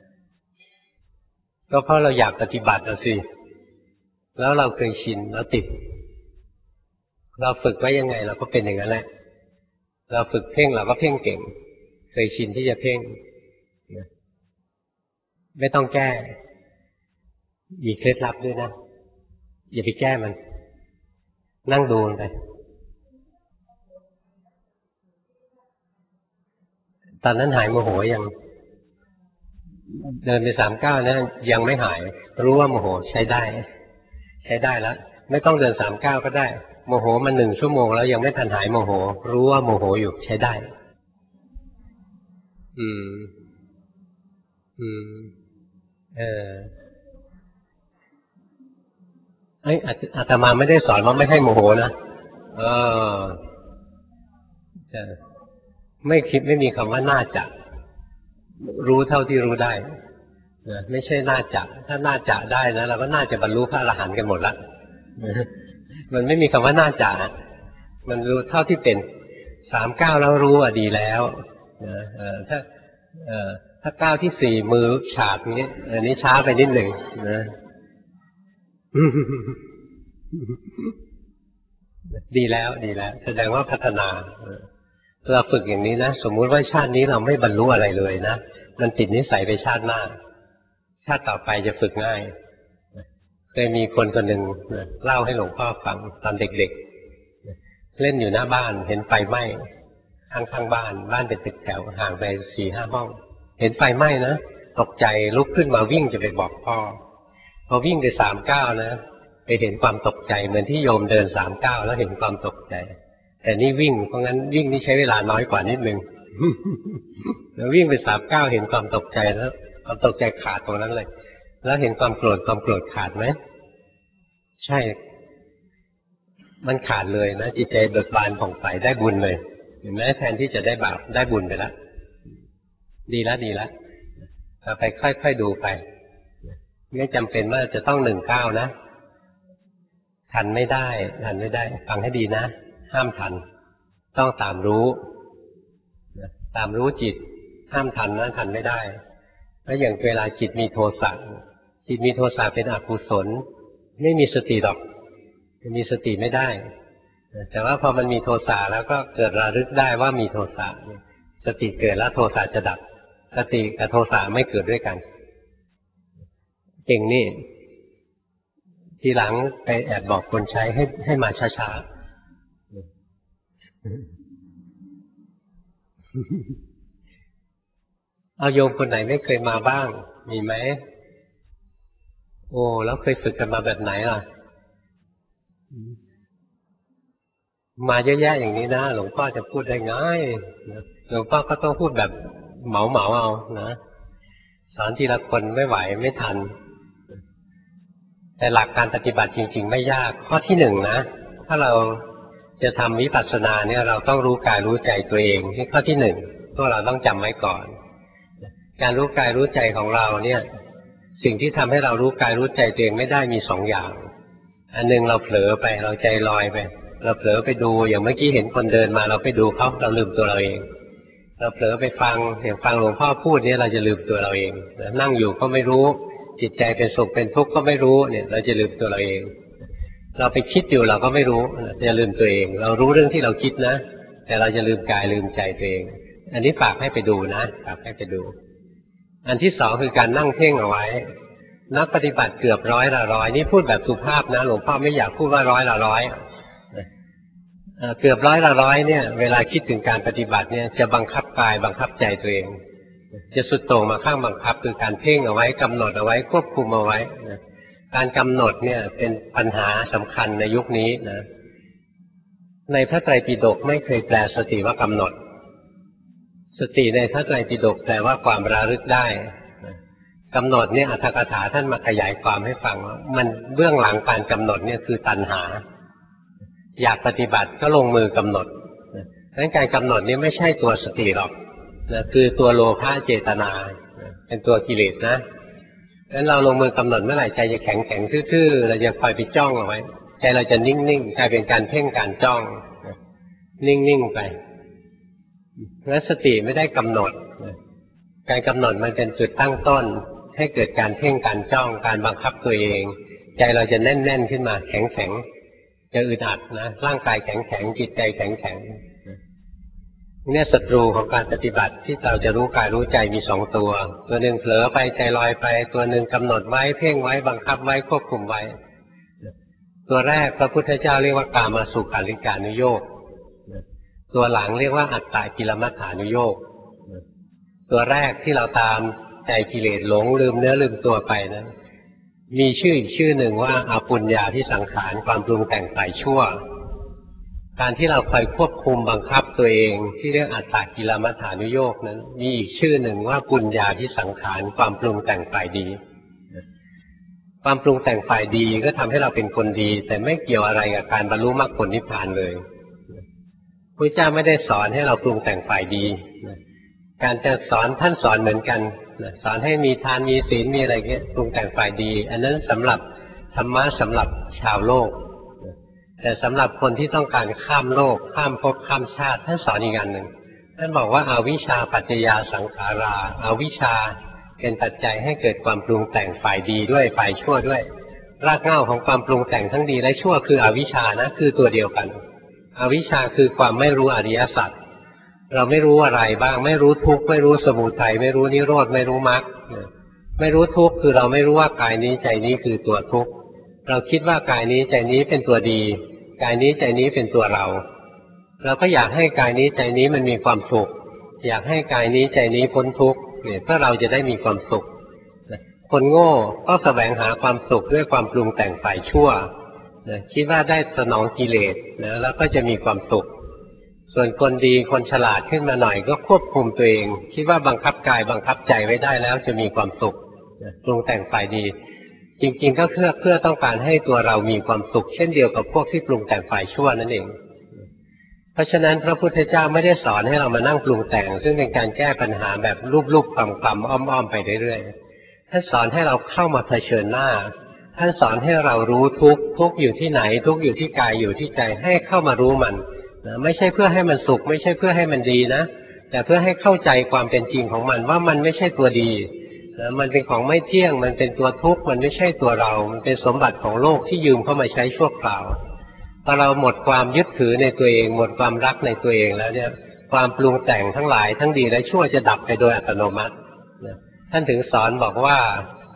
ก็เพราะเราอยากปฏิบัติเอาสิแล้วเราเคยชินแล้วติดเราฝึกไว้ยังไงเราก็เป็นอย่างนั้นแหละเราฝึกเพ่งเราก็เพ่งเก่งเคยชินที่จะเพ่งไม่ต้องแก้มีเคล็ดลับด้วยนะอย่าไปแก้มันนั่งดูมันไปตอนนั้นหายโมโหยังเดินไป39นะยังไม่หายรู้ว่าโมโหใช้ได้แล้วไม่ต้องเดิน39ก็ได้โมโหมา1 ชั่วโมงแล้วยังไม่ทันหายโมโหรู้ว่าโมโหอยู่ใช้ได้อาตมาไม่ได้สอนว่าไม่ให้โมโหนะไม่คิดไม่มีคำว่าน่าจะรู้เท่าที่รู้ได้ไม่ใช่น่าจะถ้าน่าจะได้นะเราก็น่าจะบรรลุพระอรหันต์กันหมดละมันไม่มีคำว่าน่าจะมันรู้เท่าที่เป็น39แล้วรู้ดีแล้วถ้าก้าวที่4มือฉาบนี้อันนี้ช้าไปนิดหนึ่งนะดีแล้วแสดงว่าพัฒนาเราฝึกอย่างนี้นะสมมุติว่าชาตินี้เราไม่บรรลุอะไรเลยนะมันติดนิสัยไปชาติหน้าชาติต่อไปจะฝึกง่ายเคยมีคนหนึ่งเล่าให้หลวงพ่อฟังตอนเด็กๆเล่นอยู่หน้าบ้านเห็นไฟไหม้ข้างบ้านเป็นตึกแถวห่างไป4-5 ห้องเห็นไฟไหม้นะตกใจลุกขึ้นมาวิ่งจะไปบอกพ่อพอวิ่งไป39นะไปเห็นความตกใจเหมือนที่โยมเดิน39แล้วเห็นความตกใจแต่นี่วิ่งเพราะงั้นวิ่งนี่ใช้เวลาน้อยกว่านิดนึงแล้ววิ่งไป39เห็นความตกใจแล้วความตกใจขาดตรงนั้นเลยแล้วเห็นความโกรธขาดไหมใช่มันขาดเลยนะจิตใจเบิกบานผ่องใสได้บุญเลยเห็นไหมแทนที่จะได้บาปได้บุญไปแล้วดีแล้วเราไปค่อยๆดูไปไม่จำเป็นว่าจะต้อง19นะทันไม่ได้ฟังให้ดีนะห้ามทันต้องตามรู้จิตห้ามทันนะทันไม่ได้แล้วอย่างเวลาจิตมีโทสะเป็นอกุศลไม่มีสติหรอกมีสติไม่ได้แต่ว่าพอมันมีโทสะแล้วก็เกิดระลึกได้ว่ามีโทสะสติเกิดแล้วโทสะจะดับสติกับโทสะไม่เกิดด้วยกันเก่งนี่ทีหลังไปแอบบอกคนใช้ให้มาช้าๆเอาโยมคนไหนไม่เคยมาบ้างมีไหมโอ้แล้วเคยฝึกกันมาแบบไหนล่ะมาเยอะแยะอย่างนี้นะหลวงพ่อจะพูดได้ง่ายหลวงพ่อก็ต้องพูดแบบเหมาเอานะสอนทีละคนไม่ไหวไม่ทันแต่หลักการปฏิบัติจริงๆไม่ยากข้อที่หนึ่งนะถ้าเราจะทำวิปัสสนาเนี่ยเราต้องรู้กายรู้ใจตัวเองนี่ข้อที่หนึ่งพวกเราต้องจำไว้ก่อนการรู้กายรู้ใจของเราเนี่ยสิ่งที่ทำให้เรารู้กายรู้ใจตัวเองไม่ได้มีสองอย่างอันหนึ่งเราเผลอไปเราใจลอยไปเราเผลอไปดูอย่างเมื่อกี้เห็นคนเดินมาเราไปดูเขาเราลืมตัวเราเองเราเผลอไปฟังอย่างฟังหลวงพ่อพูดเนี่ยเราจะลืมตัวเราเองนั่งอยู่ก็ไม่รู้จิตใจเป็นสุขเป็นทุกข์ก็ไม่รู้เนี่ยเราจะลืมตัวเราเองเราไปคิดอยู่เราก็ไม่รู้จะลืมตัวเองเรารู้เรื่องที่เราคิดนะแต่เราจะลืมกายลืมใจตัวเองอันนี้ฝากให้ไปดูนะฝากให้ไปดูอันที่สองคือการนั่งเพ่งเอาไว้นักปฏิบัติเกือบร้อยละร้อยนี่พูดแบบสุภาพนะหลวงพ่อไม่อยากพูดว่าร้อยละร้อยเกือบร้อยละร้อยเนี่ยเวลาคิดถึงการปฏิบัติเนี่ยจะบังคับกายบังคับใจตัวเองจะสุดโต่งมาข้างบังคับคือการเพ่งเอาไว้กำหนดเอาไว้ควบคุมเอาไว้การกำหนดเนี่ยเป็นปัญหาสำคัญในยุคนี้นะในพระไตรปิฎกไม่เคยแปลสติว่ากำหนดสติในพระไตรปิฎกแปลว่าความระลึกได้กำหนดเนี่ยอรรถกถาท่านมาขยายความให้ฟังว่ามันเบื้องหลังการกำหนดเนี่ยคือตัณหาอยากปฏิบัติก็ลงมือกำหนดดังนั้นการกำหนดนี้ไม่ใช่ตัวสติหรอกคือตัวโลภะเจตนาเป็นตัวกิเลสนะดังนั้นเราลงมือกำหนดเมื่อไหร่ใจจะแข็งทื่อๆเราจะคอยไปจ้องเอาไว้ใจเราจะนิ่งๆกลายเป็นการเพ่งการจ้องนิ่งๆไปและสติไม่ได้กำหนดการกำหนดมันเป็นจุดตั้งต้นให้เกิดการเพ่งการจ้องการบังคับตัวเองใจเราจะแน่นๆขึ้นมาแข็งจะอึดอัดนะร่างกายแข็งจิตใจแข็งเนี่ยศัตรูของการปฏิบัติที่เราจะรู้กายรู้ใจมีสองตัวหนึ่งเผลอไปใจลอยไปตัวหนึ่งกำหนดไว้เพ่งไว้บังคับไว้ควบคุมไว้ตัวแรกพระพุทธเจ้าเรียกว่ากามสุขาริการนุโยคตัวหลังเรียกว่าอัตตกิลมัฏฐานุโยคตัวแรกที่เราตามใจกิเลสหลงลืมเนื้อลืมตัวไปนะมีชื่ออีกชื่อหนึ่งว่าอาปุญญาที่สังขารความปรุงแต่งฝ่ายชั่วการที่เราคอยควบคุมบังคับตัวเองที่เรียกอัตตกิลมัฏฐานุโยคนั้นมีอีกชื่อหนึ่งว่าปุญญาที่สังขารความปรุงแต่งฝ่ายดีความปรุงแต่งฝ่ายดีก็ทำให้เราเป็นคนดีแต่ไม่เกี่ยวอะไรกับการบรรลุมรรคผลนิพพานเลยพระเจ้าไม่ได้สอนให้เราปรุงแต่งฝ่ายดีการจะสอนท่านสอนเหมือนกันสอนให้มีทานมีศีลมีอะไรเงี้ยปรุงแต่งฝ่ายดีอันนั้นสำหรับธรรมะสำหรับชาวโลกแต่สำหรับคนที่ต้องการข้ามโลกข้ามภพข้ามชาติท่านสอนอีกอันหนึ่งท่านบอกว่าอาวิชชาปัจจยาสังขาราอาวิชชาเป็นปัจจัยให้เกิดความปรุงแต่งฝ่ายดีด้วยฝ่ายชั่วด้วยรากเหง้าของความปรุงแต่งทั้งดีและชั่วคืออวิชชานะคือตัวเดียวกันอวิชชาคือความไม่รู้อริยสัจเราไม่รู้อะไรบ้างไม่รู้ทุกข์ไม่รู้สมุทัยไม่รู้นิโรธไม่รู้มรรคไม่รู้ทุกข์คือเราไม่รู้ว่ากายนี้ใจนี้คือตัวทุกข์เราคิดว่ากายนี้ใจนี้เป็นตัวดีกายนี้ใจนี้เป็นตัวเราเราก็อยากให้กายนี้ใจนี้มันมีความสุขอยากให้กายนี้ใจนี้พ้นทุกข์เนี่ยเพื่อเราจะได้มีความสุขคนโง่ก็แสวงหาความสุขด้วยความปรุงแต่งฝ่ายชั่วคิดว่าได้สนองกิเลสแล้วก็จะมีความสุขส่วนคนดีคนฉลาดขึ้นมาหน่อยก็ควบคุมตัวเองคิดว่าบังคับกายบังคับใจไว้ได้แล้วจะมีความสุขปรุงแต่งฝ่ายดีจริงๆก็เพื่อต้องการให้ตัวเรามีความสุขเช่นเดียวกับพวกที่ปรุงแต่งฝ่ายชั่วนั่นเองเพราะฉะนั้นพระพุทธเจ้าไม่ได้สอนให้เรามานั่งปรุงแต่งซึ่งเป็นการแก้ปัญหาแบบรูปๆคลำๆอ้อมๆไปเรื่อยๆท่านสอนให้เราเข้ามาเผชิญหน้าท่านสอนให้เรารู้ทุกข์อยู่ที่ไหนทุกข์อยู่ที่กายอยู่ที่ใจให้เข้ามารู้มันไม่ใช่เพื่อให้มันสุขไม่ใช่เพื่อให้มันดีนะแต่เพื่อให้เข้าใจความเป็นจริงของมันว่ามันไม่ใช่ตัวดีมันเป็นของไม่เที่ยงมันเป็นตัวทุกข์มันไม่ใช่ตัวเรามันเป็นสมบัติของโลกที่ยืมเข้ามาใช้ชั่วคราวพอเราหมดความยึดถือในตัวเองหมดความรักในตัวเองแล้วเนี่ยความปรุงแต่งทั้งหลายทั้งดีและชั่วจะดับไปโดยอัตโนมัติท่านถึงสอนบอกว่า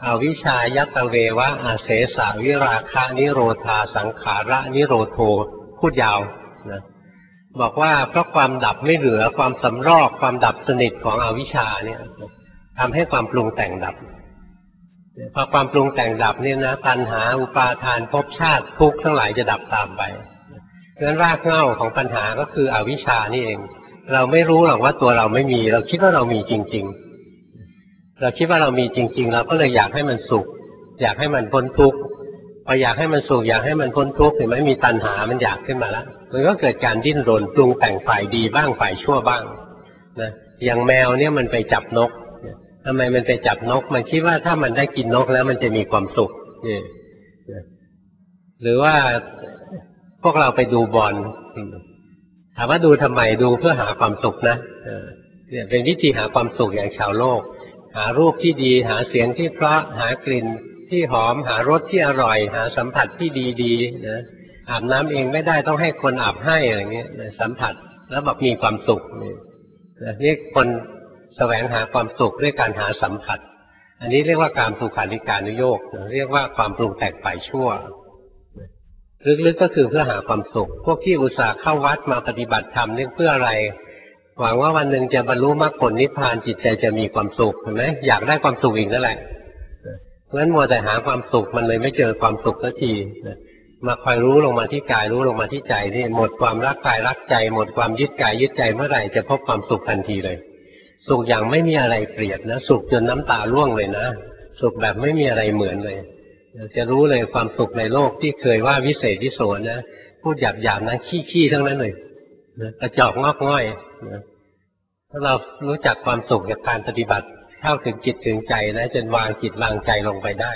อวิชชายัตตเววะอาเสสะวิราคะนิโรธาสังขาระนิโรโธพูดยาวนะบอกว่าเพราะความดับไม่เหลือความสำรอกความดับสนิทของอวิชชาเนี่ยทำให้ความปรุงแต่งดับพอความปรุงแต่งดับเนี่ยนะตัณหาอุปาทานภพชาติทุกข์ทั้งหลายจะดับตามไปเพราะฉะนั้นรากเหง้าของปัญหาก็คืออวิชชานี่เองเราไม่รู้หรอกว่าตัวเราไม่มีเราคิดว่าเรามีจริงๆเราคิดว่าเรามีจริงๆเราก็เลยอยากให้มันสุขอยากให้มันพ้นทุกข์พออยากให้มันสุขอยากให้มันพ้นทุกข์เห็นไหมมีตัณหามันอยากขึ้นมาแล้วมันก็เกิดการดิ้นรนปรุงแต่งฝ่ายดีบ้างฝ่ายชั่วบ้างนะอย่างแมวเนี่ยมันไปจับนกทำไมมันไปจับนกมันคิดว่าถ้ามันได้กินนกแล้วมันจะมีความสุขนี่หรือว่าพวกเราไปดูบอลถามว่าดูทำไมดูเพื่อหาความสุขนะเนี่ยเป็นวิธีหาความสุขอย่างชาวโลกหารูปที่ดีหาเสียงที่เพราะหากลิ่นที่หอมหารสที่อร่อยหาสัมผัสที่ดีๆนะอาบน้ำเองไม่ได้ต้องให้คนอาบให้อะไรเงี้ยสัมผัสแล้วบอกมีความสุขนี่คนแสวงหาความสุขด้วยการหาสัมผัสอันนี้เรียกว่าการสุขาริการุโยคเรียกว่าความปรุงแต่งฝ่ายชั่วลึกๆก็คือเพื่อหาความสุขพวกที่อุตส่าห์เข้าวัดมาปฏิบัติธรรมนี่เพื่ออะไรหวังว่าวันหนึ่งจะบรรลุมรรคผลนิพพานจิตใจจะมีความสุขเห็นไหมอยากได้ความสุขอีกนั่นแหละเพราะฉะนั้นมัวแต่หาความสุขมันเลยไม่เจอความสุขสักทีมาคอยรู้ลงมาที่กายรู้ลงมาที่ใจนี่หมดความรักกายรักใจหมดความยึดกายยึดใจเมื่อไหร่จะพบความสุขทันทีเลยสุขอย่างไม่มีอะไรเปรียบนะสุขจนน้ำตาร่วงเลยนะสุขแบบไม่มีอะไรเหมือนเลยจะรู้เลยความสุขในโลกที่เคยว่าวิเศษวิโสนะพูดหยาบๆนะขี้ๆทั้งนั้นเลยกระจอกงอกง่อยถ้าเรารู้จักความสุขจากการปฏิบัติเข้าถึงจิตถึงใจนะจนวางจิตวางใจลงไปได้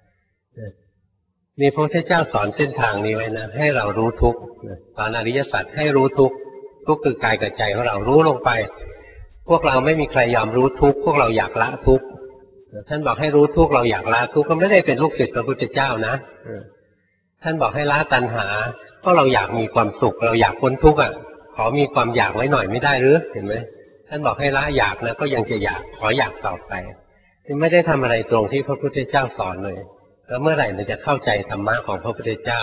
มีพระพุทธเจ้าสอนเส้นทางนี้ไว้นะให้เรารู้ทุกข์สอนอริยสัจให้รู้ทุกข์ทุกข์คือกายกับใจของเรารู้ลงไปพวกเราไม่มีใครยอมรู้ทุกข์พวกเราอยากละทุกข์ท่านบอกให้รู้ทุกข์เราอยากละทุกข์ก็ไม่ได้เป็นลูกศิษย์พระพุทธเจ้านะท่านบอกให้ละตัณหาก็เราอยากมีความสุขเราอยากพ้นทุกข์อ่ะขอมีความอยากไว้หน่อยไม่ได้หรือเห็นไหมท่านบอกให้ละอยากนะก็ยังจะอยากขออยากต่อไปไม่ได้ทำอะไรตรงที่พระพุทธเจ้าสอนเลยแล้วเมื่อไหร่เราจะเข้าใจธรรมะของพระพุทธเจ้า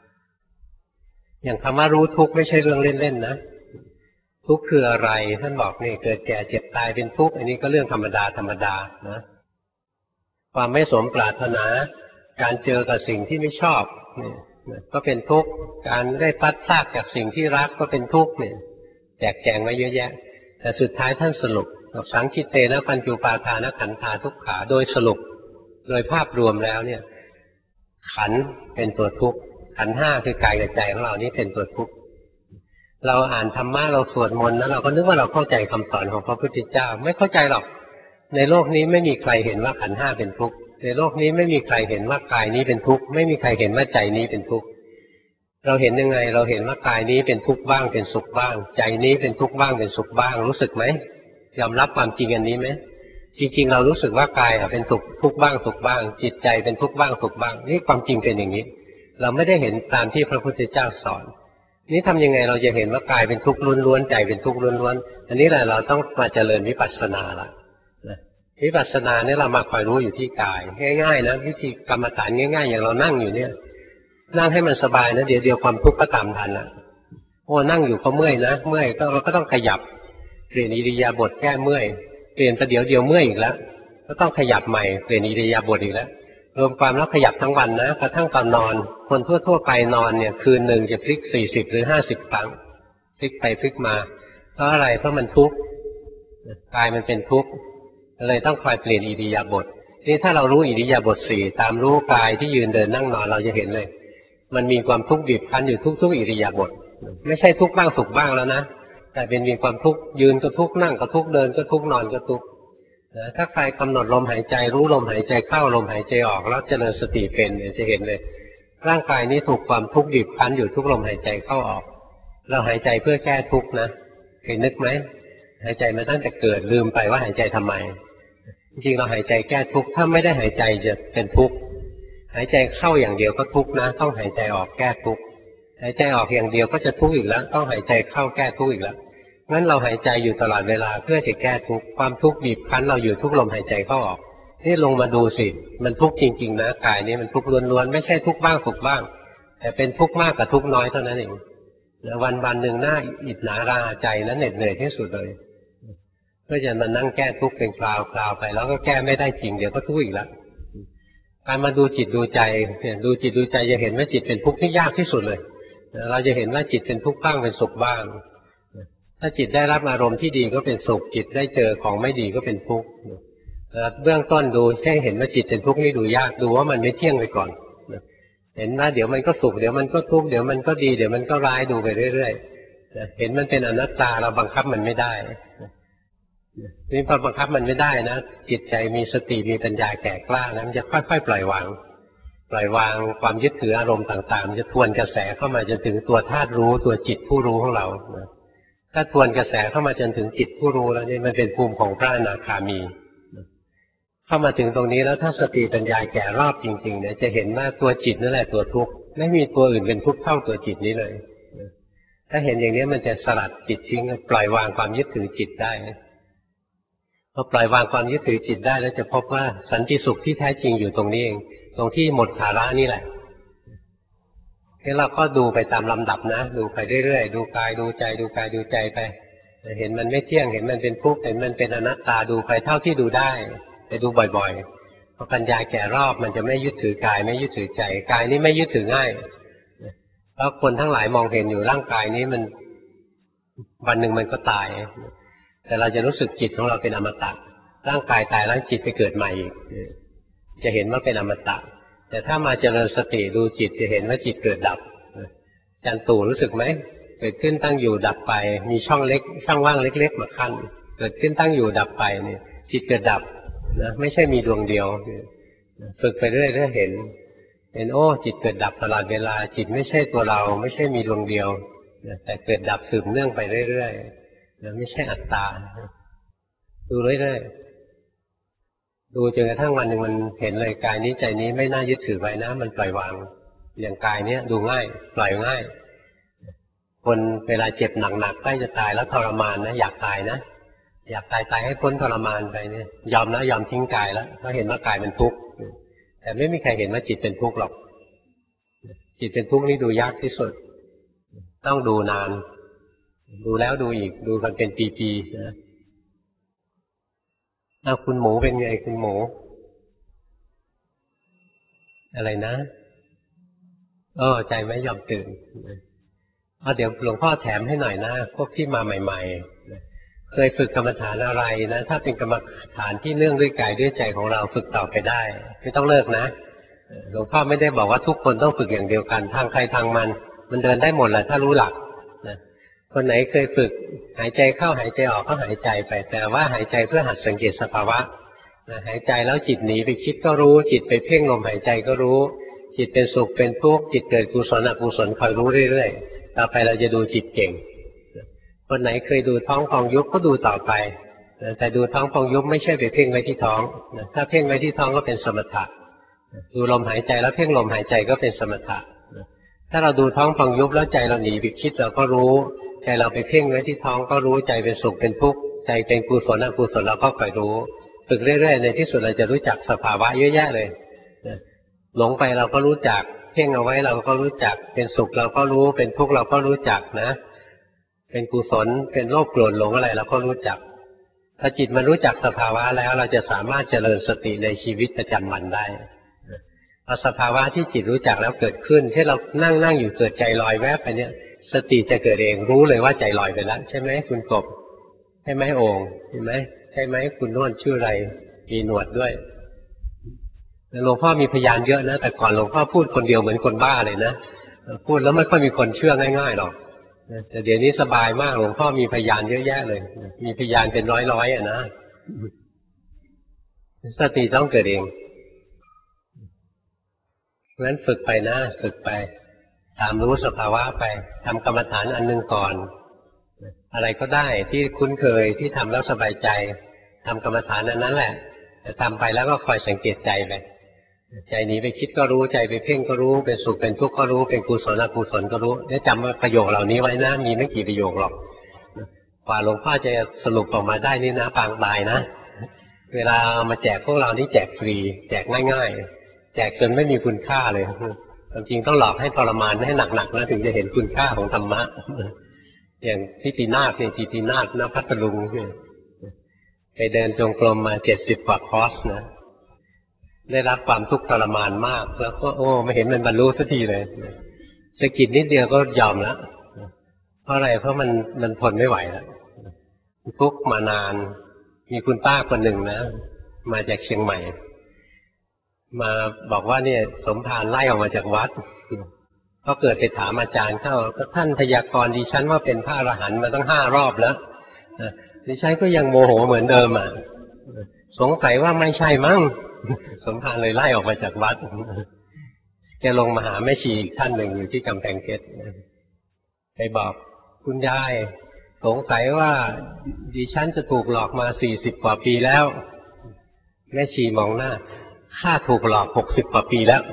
อย่างคำว่ารู้ทุกข์ไม่ใช่เรื่องเล่นๆนะทุกข์คืออะไรท่านบอกนี่เกิดแก่เจ็บตายเป็นทุกข์อันนี้ก็เรื่องธรรมดานะความไม่สมปรารถนาการเจอกับสิ่งที่ไม่ชอบนี่ก็เป็นทุกข์การได้พลัดพรากจากสิ่งที่รักก็เป็นทุกข์เนี่ยแจกแจงไว้เยอะแยะแต่สุดท้ายท่านสรุปสังคิเตนะปัญจุปาทานขันธาทุกขาโดยสรุปโดยภาพรวมแล้วเนี่ยขันเป็นตัวทุกข์ขันห้าคือกายกับใจของเรานี่เป็นตัวทุกข์เราอ่านธรรมะเราสวดมนต์แล้วเราก็นึกว่าเราเข้าใจคำสอนของพระพุทธเจ้าไม่เข้าใจหรอกในโลกนี้ไม่มีใครเห็นว่าขันห้าเป็นทุกข์ในโลกนี้ไม่มีใครเห็นว่ากายนี้เป็นทุกข์ไม่มีใครเห็นว่าใจนี้เป็นทุกข์เราเห็นยังไงเราเห็นว่ากายนี้เป็นทุกข์บ้างเป็นสุขบ้างใจนี้เป็นทุกข์บ้างเป็นสุขบ้างรู้สึกไหมยอมรับความจริงอันนี้ไหมจริงๆเรารู้สึกว่ากายเป็นทุกข์บ้างสุขบ้างจิตใจเป็นทุกข์บ้างสุขบ้างนี่ความจริงเป็นอย่างนี้เราไม่ได้เห็นตามที่พระพุทธเจ้าสอนนี่ทำยังไงเราจะเห็นว่ากายเป็นทุกข์ล้วนๆใจเป็นทุกข์ล้วนๆอันนี้แหละเราต้องมาเจริญวิปัสสนาละวิปัสสนาเนี่ยเรามาคอยรู้อยู่ที่กายง่ายๆนะวิธีกรรมฐานง่ายๆอย่างเรานั่งอยู่เนี่ยนั่งให้มันสบายนะเดี๋ยวความทุกข์ก็ตามทันละโอ้นั่งอยู่ก็เมื่อยนะเมื่อยเราก็ต้องขยับเปลี่ยนอิริยาบถแก้เมื่อยเปลี่ยนแต่เดี๋ยวเมื่อยอีกแล้วก็ต้องขยับใหม่เปลี่ยนอิริยาบถอีกแล้วรวมความแล้วขยับทั้งวันนะกระทั่งตอนนอนคนทั่วไปนอนเนี่ยคืนหนึ่งจะพลิก40 หรือ 50 ครั้งพลิกไปพลิกมาเพราะอะไรเพราะมันทุกข์กายมันเป็นทุกข์เลยต้องคอยเปลี่ยนอิริยาบถนี่ถ้าเรารู้อิริยาบถ4ตามรู้กายที่ยืนเดินนั่งนอนเราจะเห็นเลยมันมีความทุกข์บีบคั้นอยู่ทุกอิริยาบถไม่ใช่ทุกข์บ้างสุขบ้างแล้วนะแต่เป็นมีความทุกข์ยืนก็ทุกข์นั่งก็ทุกข์เดินก็ทุกข์นอนก็ทุกข์ถ้าใครกำหนดลมหายใจรู้ลมหายใจเข้าลมหายใจออกแล้วเจริญสติเป็นจะเห็นเลยร่างกายนี้ถูกความทุกข์บีบคั้นอยู่ทุกลมหายใจเข้าออกเราหายใจเพื่อแก้ทุกข์นะเคยนึกไหมหายใจมาตั้งแต่เกิดลืมไปว่าหายใจทำไมจริงๆเราหายใจแก้ทุกข์ถ้าไม่ได้หายใจจะเป็นทุกข์หายใจเข้าอย่างเดียวก็ทุกข์นะต้องหายใจออกแก้ทุกข์หายใจออกอย่างเดียวก็จะทุกข์อีกแล้วต้องหายใจเข้าแก้ทุกข์อีกแล้วงั้นเราหายใจอยู่ตลอดเวลาเพื่อจะแก้ทุกข์ความทุกข์บีบคั้นเราอยู่ทุกลมหายใจเข้าออกนี่ลงมาดูสิมันทุกข์จริงๆนะกายนี้มันทุกข์ล้วนๆไม่ใช่ทุกข์บ้างสุขบ้างแต่เป็นทุกข์มากกับทุกข์น้อยเท่านั้นเองวันหนึ่งหน้าอิจฉาราใจนั้นเหนื่อยที่สุดเลยก็จะมานั่งแก้ทุกข์เป็นคราวๆไปแล้วก็แก้ไม่ได้จริงเดี๋ยวก็ทุกข์อีกแล้วการมาดูจิตดูใจดูจิตดูใจจะเห็นว่าจิตเป็นทุกข์ที่ยากที่สุดเลยเราจะเห็นว่าจิตเป็นทุกข์บ้างเป็นสุขบ้างถ้าจิตได้รับอารมณ์ที่ดีก็เป็นสุขจิตได้เจอของไม่ดีก็เป็นทุกข์เบื้องต้นดูแค่เห็นว่าจิตเป็นทุกข์นี่ดูยากดูว่ามันไม่เที่ยงไปก่อนเห็นว่าเดี๋ยวมันก็สุขเดี๋ยวมันก็ทุกข์เดี๋ยวมันก็ดีเดี๋ยวมันก็ร้ายดูไปเรื่อยๆเห็นมันเป็นอนัตตาเราบังคับมันไม่ได้นี่พอบังคับมันไม่ได้นะจิตใจมีสติมีปัญญาแก่กล้านะมันจะค่อยๆปล่อยวางความยึดถืออารมณ์ต่างๆมันจะทวนกระแสเข้ามาจนถึงตัวธาตุรู้ตัวจิตผู้รู้ของเราถ้าทวนกระแสเข้ามาจนถึงจิตผู้รู้แล้วนี่มันเป็นภูมิของพระอนาคามีเข้ามาถึงตรงนี้แล้วถ้าสติปัญญาแก่รอบจริงๆเนี่ยจะเห็นว่าตัวจิตนั่นแหละตัวทุกข์ไม่มีตัวอื่นเป็นทุกข์เท่าตัวจิตนี้เลยถ้าเห็นอย่างนี้มันจะสลัดจิตทิ้งปล่อยวางความยึดถือจิตได้พอปล่อยวางความยึดถือจิตได้แล้วจะพบว่าสันติสุขที่แท้จริงอยู่ตรงนี้เองตรงที่หมดภาระนี่แหละให้เราก็ดูไปตามลำดับนะดูไปเรื่อยๆดูกายดูใจดูกายดูใจไปเห็นมันไม่เที่ยงเห็นมันเป็นทุกข์เห็นมันเป็นอนัตตาดูไปเท่าที่ดูได้ไปดูบ่อยๆพอปัญญาแก่รอบมันจะไม่ยึดถือกายไม่ยึดถือใจกายนี้ไม่ยึดถือง่ายเพราะคนทั้งหลายมองเห็นอยู่ร่างกายนี้มันวันหนึ่งมันก็ตายแต่เราจะรู้สึกจิตของเราเป็นอมตะร่างกายตายแล้วจิตไปเกิดใหม่อีกจะเห็นว่าเป็นอมตะแต่ถ้ามาเจริญสติดูจิตจะเห็นว่าจิตเกิดดับจันตู่รู้สึกไหมเกิดขึ้นตั้งอยู่ดับไปมีช่องเล็กช่องว่างเล็กๆมาขั้นเกิดขึ้นตั้งอยู่ดับไปเนี่ยจิตเกิดดับนะไม่ใช่มีดวงเดียวฝึกไปเรื่อยๆเห็นโอ้จิตเกิดดับตลอดเวลาจิตไม่ใช่ตัวเราไม่ใช่มีดวงเดียวแต่เกิดดับสืบเนื่องไปเรื่อยๆไม่ใช่อัตตาดูเรื่อยๆดูจนกระทั่งวันหนึ่งมันเห็นเลยกายนี้ใจนี้ไม่น่ายึดถือไว้นะมันปล่อยวางอย่างกายเนี้ยดูง่ายปล่อยง่ายคนเวลาเจ็บหนักๆใกล้จะตายแล้วทรมานนะอยากตายนะอยากตายให้พ้นทรมานไปเนี่ยยอมนะยอมทิ้งกายแล้วเพราะเห็นว่ากายเป็นทุกข์แต่ไม่มีใครเห็นว่าจิตเป็นทุกข์หรอกจิตเป็นทุกข์นี่ดูยากที่สุดต้องดูนานดูแล้วดูอีกดูกันเป็นปีๆนะคุณหมูเป็นไงคุณหมูอะไรนะใจไม่ยอมตื่นเดี๋ยวหลวงพ่อแถมให้หน่อยนะพวกที่มาใหม่ๆเคยฝึกกรรมฐานอะไรนะถ้าเป็นกรรมฐานที่เนื่องด้วยกายด้วยใจของเราฝึกต่อไปได้ไม่ต้องเลิกนะหลวงพ่อไม่ได้บอกว่าทุกคนต้องฝึกอย่างเดียวกันทางใครทางมันเดินได้หมดแหละถ้ารู้หลักนะคนไหนเคยฝึกหายใจเข้าหายใจออกก็หายใจไปแต่ว่าหายใจเพื่อหัดสังเกตสภาวะหายใจแล้วจิตหนีไปคิดก็รู้จิตไปเพ่งลมหายใจก็รู้จิตเป็นสุขเป็นทุกข์จิตเกิดกุศลอกุศลคอยรู้เรื่อยๆต่อไปเราจะดูจิตเก่งคนไหนเคยดูท้องพองยุบก็ดูต่อไปแต่ดูท้องพองยุบไม่ใช่ไปเพ่งไว้ที่ท้องถ้าเพ่งไว้ที่ท้องก็เป็นสมถะดูลมหายใจแล้วเพ่งลมหายใจก็เป็นสมถะถ้าเราดูท้องพองยุบแล้วใจเราหนีไปคิดเราก็รู้ใจเราไปเพ่งไว้ที่ท้องก็รู้ใจเป็นสุขเป็นทุกข์ใจเป็นกุศลอกุศลเราก็คอยรู้ฝึกเรื่อยๆในที่สุดเราจะรู้จักสภาวะเยอะแยะเลยหลงไปเราก็รู้จักเพ่งเอาไว้เราก็รู้จักเป็นสุขเราก็รู้เป็นทุกข์เราก็รู้จักนะเป็นกุศลเป็นโลภโกรธหลงอะไรเราก็รู้จักถ้าจิตมันรู้จักสภาวะแล้วเราจะสามารถเจริญสติในชีวิตประจำวันได้พอสภาวะที่จิตรู้จักแล้วเกิดขึ้นที่เรานั่งอยู่เกิดใจลอยแวบไปเนี่ยสติจะเกิดเองรู้เลยว่าใจลอยไปแล้วใช่ไหมคุณกบใช่ไหมโอ่งเห็นไหมใช่ไหมคุณโน่นชื่ออะไรมีหนวดด้วยหลวงพ่อมีพยานเยอะนะแต่ก่อนหลวงพ่อพูดคนเดียวเหมือนคนบ้าเลยนะพูดแล้วไม่ค่อยมีคนเชื่อง่ายๆหรอกแต่เดี๋ยวนี้สบายมากหลวงพ่อมีพยานเยอะแยะเลยมีพยานเป็นร้อยๆนะสติต้องเกิดเองงั้นฝึกไปนะฝึกไปตามรู้สภาวะไปทำกรรมฐานอันนึงก่อนอะไรก็ได้ที่คุ้นเคยที่ทำแล้วสบายใจทำกรรมฐานอันนั้นแหละแต่ทำไปแล้วก็คอยสังเกตใจไปใจหนีไปคิดก็รู้ใจไปเพ่งก็รู้เป็นสุขเป็นทุกข์ก็รู้เป็นกุศลอกุศลก็รู้เนี่ยจำประโยคเหล่านี้ไว้นะมีไม่กี่ประโยคหรอกกว่าหลวงพ่อจะสรุปออกมาได้นี่นะปางตายนะเวลาเอามาแจกพวกเรานี่แจกฟรีแจกง่ายๆแจกจนไม่มีคุณค่าเลยความจริงต้องหลอกให้ทรมานให้หนักๆแล้วถึงจะเห็นคุณค่าของธรรมะอย่างทิตินาถเนี่ยทิตินาถณพัทลุงเนี่ยไปเดินจงกรมมา70 กว่าคอร์สนะได้รับความทุกข์ทรมานมากแล้วก็ไม่เห็นมันบรรลุสักทีเลยสะกิดนิดเดียวก็ยอมแล้วเพราะอะไรเพราะมันทนไม่ไหวแล้วทุกข์มานานมีคุณป้าคนหนึ่งนะมาจากเชียงใหม่มาบอกว่าเนี่ยสมภารไล่ออกมาจากวัดก็เกิดไปถามอาจารย์เข้าก็ท่านพยากรณ์ดิฉันว่าเป็นพระอรหันต์มาตั้ง5 รอบแล้วดิฉันก็ยังโมโหเหมือนเดิมสงสัยว่าไม่ใช่มั้งสมภารเลยไล่ออกมาจากวัดแกลงมาหาแม่ชีอีกท่านหนึ่งอยู่ที่กำแพงเพชรไปบอกคุณยายสงสัยว่าดิฉันจะถูกหลอกมา40 กว่าปีแล้วแม่ชีมองหน้าข้าถูกหลอก60 กว่าปีแล้ว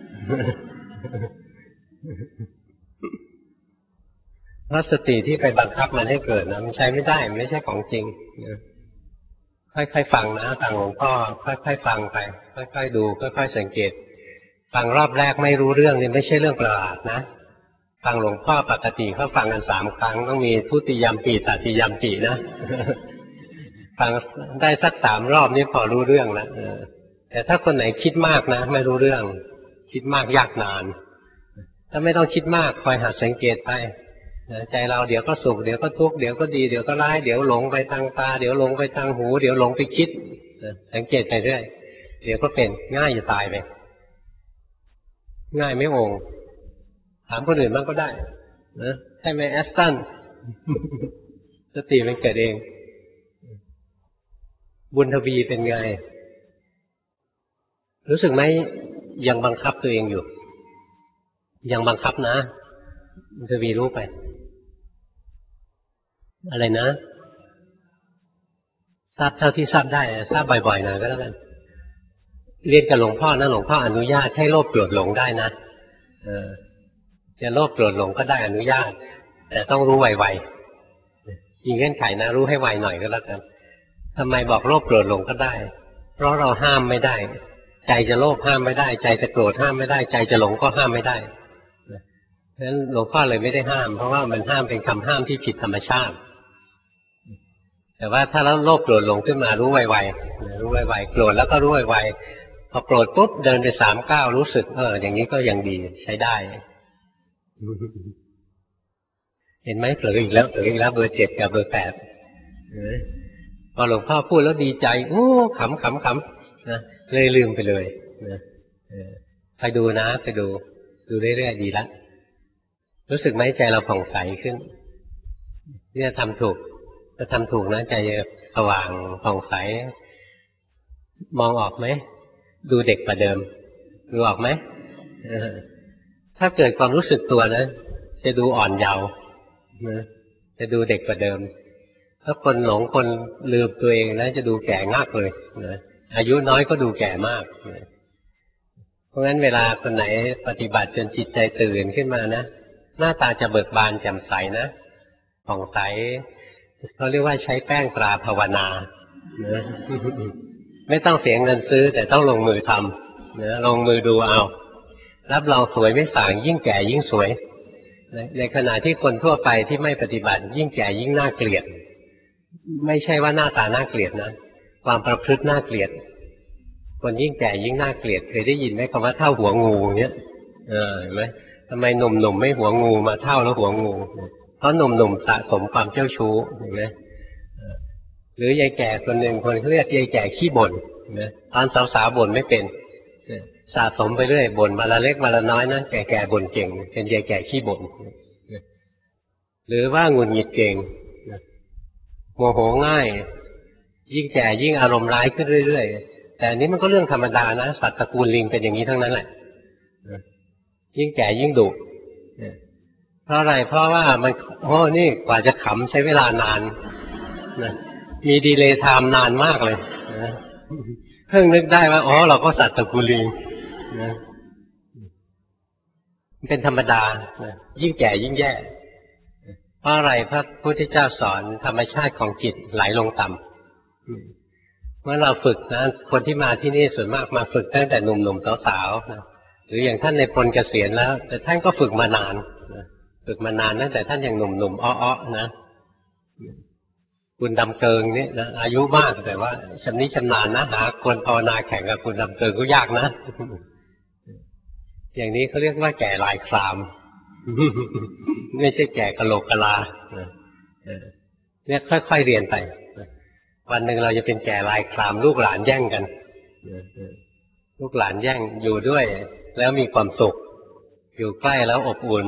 เพราะสติที่ไปบังคับมันให้เกิดนะมันใช้ไม่ได้มันไม่ใช่ของจริงค่อยๆฟังนะฟังหลวงพ่อค่อยๆฟังไปค่อยๆดูค่อยๆสังเกตฟังรอบแรกไม่รู้เรื่องนี่ไม่ใช่เรื่องประหลาดนะฟังหลวงพ่อปกติเขาฟังกัน3 ครั้งต้องมีทุติยมปีตติยมปีนะฟังได้สัก3 รอบนี่พอรู้เรื่องแล้วแต่ถ้าคนไหนคิดมากนะไม่รู้เรื่องคิดมากยากนานถ้าไม่ต้องคิดมากคอยหัดสังเกตไปใจเราเดี๋ยวก็สุขเดี๋ยวก็ทุกข์เดี๋ยวก็ดีเดี๋ยวก็ร้ายเดี๋ยวหลงไปทางตาเดี๋ยวหลงไปทางหูเดี๋ยวหลงไปคิดสังเกตไปเรื่อยเดี๋ยวก็เป็นง่ายจะตายไปง่ายไม่องถามคนอื่นบ้างก็ได้นะใช่ไหมแอสตันสติมันเกิดเองบุญทวีเป็นไงรู้สึกไหมยังบังคับตัวเองอยู่ยังบังคับนะบุญทวีรู้ไปอะไรนะทราบเท่าที่ทราบได้ทราบบ่อยๆหน่อยก็แล้วกันเรียนกับหลวงพ่อนะหลวงพ่ออนุญาตให้โลภโกรธหลงได้นะจะโลภโกรธหลงก็ได้อนุญาตแต่ต้องรู้ไวๆมีเงื่อนไขนะรู้ให้ไวหน่อยก็แล้วกันทำไมบอกโลภโกรธหลงก็ได้เพราะเราห้ามไม่ได้ใจจะโลภห้ามไม่ได้ใจจะโกรธห้ามไม่ได้ใจจะหลงก็ห้ามไม่ได้เพราะฉะนั้นหลวงพ่อเลยไม่ได้ห้ามเพราะว่ามันห้ามเป็นคำห้ามที่ผิดธรรมชาติแต่ว่าถ้าเราโลภโกรธหลงขึ้นมารู้ไวๆรู้ไวๆโกรธแล้วก็รู้ไวๆพอโกรธปุ๊บเดินไป3 ก้าวรู้สึกอย่างนี้ก็ยังดีใช้ได้เห็นไหมเผลออีกแล้วเผลออีกแล้วเบอร์ 7กับเบอร์ 8พอหลวงพ่อพูดแล้วดีใจขำนะเลยลืมไปเลยนะไปดูนะไปดูเรื่อยๆดีแล้วรู้สึกไหมใจเราผ่องใสขึ้นเนี่ยทำถูกถ้าทำถูกนะใจจะสว่างผ่องใสมองออกไหมดูเด็กกว่าเดิมดูออกไหมถ้าเกิดความรู้สึกตัวนะจะดูอ่อนเยาว์นะจะดูเด็กกว่าเดิมถ้าคนหลงคนลืมตัวเองนะจะดูแก่มากเลยนะอายุน้อยก็ดูแก่มากนะเพราะงั้นเวลาคนไหนปฏิบัติจนจิตใจตื่นขึ้นมานะหน้าตาจะเบิกบานแจ่มใสนะผ่องใสเขาเรียกว่าใช้แป้งตราภาวนานะไม่ต้องเสียเงินซื้อแต่ต้องลงมือทำนะลงมือดูเอารับรองสวยไม่ต่างยิ่งแก่ยิ่งสวยในขณะที่คนทั่วไปที่ไม่ปฏิบัติยิ่งแก่ยิ่งน่าเกลียดไม่ใช่ว่าหน้าตาน่าเกลียดนะความประพฤติน่าเกลียดคนยิ่งแก่ยิ่งน่าเกลียดเคยได้ยินไหมคำว่าเท่าหัวงูเนี้ยเห็นไหมทำไมหนุ่มๆไม่หัวงูมาเท่าแล้วหัวงูเพราะหนุ่มๆสะสมความเจ้าชู้เห็นไหมหรือยายแก่คนหนึ่งคนเขาเรียกยายแก่ขี้บ่นนะตอนสาวๆบ่นไม่เป็นสะสมไปเรื่อยบ่นมาละเล็กมาละน้อยนะแก่ๆบ่นเก่งเป็นยายแก่ขี้บ่นหรือว่าหงุดหงิดเก่งโมโหง่ายยิ่งแก่ยิ่งอารมณ์ร้ายขึ้นเรื่อยๆแต่อันนี้มันก็เรื่องธรรมดานะสัตว์ตระกูลลิงเป็นอย่างนี้ทั้งนั้นแหละยิ่งแก่ยิ่งดุเพราะอะไรเพราะว่ามันนี่กว่าจะขำใช้เวลานานนะมีดีเลย์ไทม์นานมากเลยนะเพิ่งนึกได้ว่าเราก็สัตว์ตระกูลลิงนะเป็นธรรมดานะยิ่งแก่ยิ่งแย่เพราะอะไรพระพุทธเจ้าสอนธรรมชาติของจิตไหลลงต่ำเมื่อเราฝึกนะคนที่มาที่นี่ส่วนมากมาฝึกตั้งแต่หนุ่มๆสาวๆนะหรืออย่างท่านในพลเกษียณแล้วแต่ท่านก็ฝึกมานานนะฝึกมานานตั้งแต่ท่านยังหนุ่มๆอ้อๆนะคุณดำเกิงนี่นะอายุมากแต่ว่าชำนิชำนาญนะหาคนภาวนาแข่งกับคุณดำเกิงก็ยากนะอย่างนี้เขาเรียกว่าแก่ลายครามไม่ใช่แก่กะโหลกกะลาเนี่ยค่อยๆเรียนไปวันหนึ่งเราจะเป็นแก่ลายครามลูกหลานแย่งกันลูกหลานแย่งอยู่ด้วยแล้วมีความสุขอยู่ใกล้แล้วอบอุ่น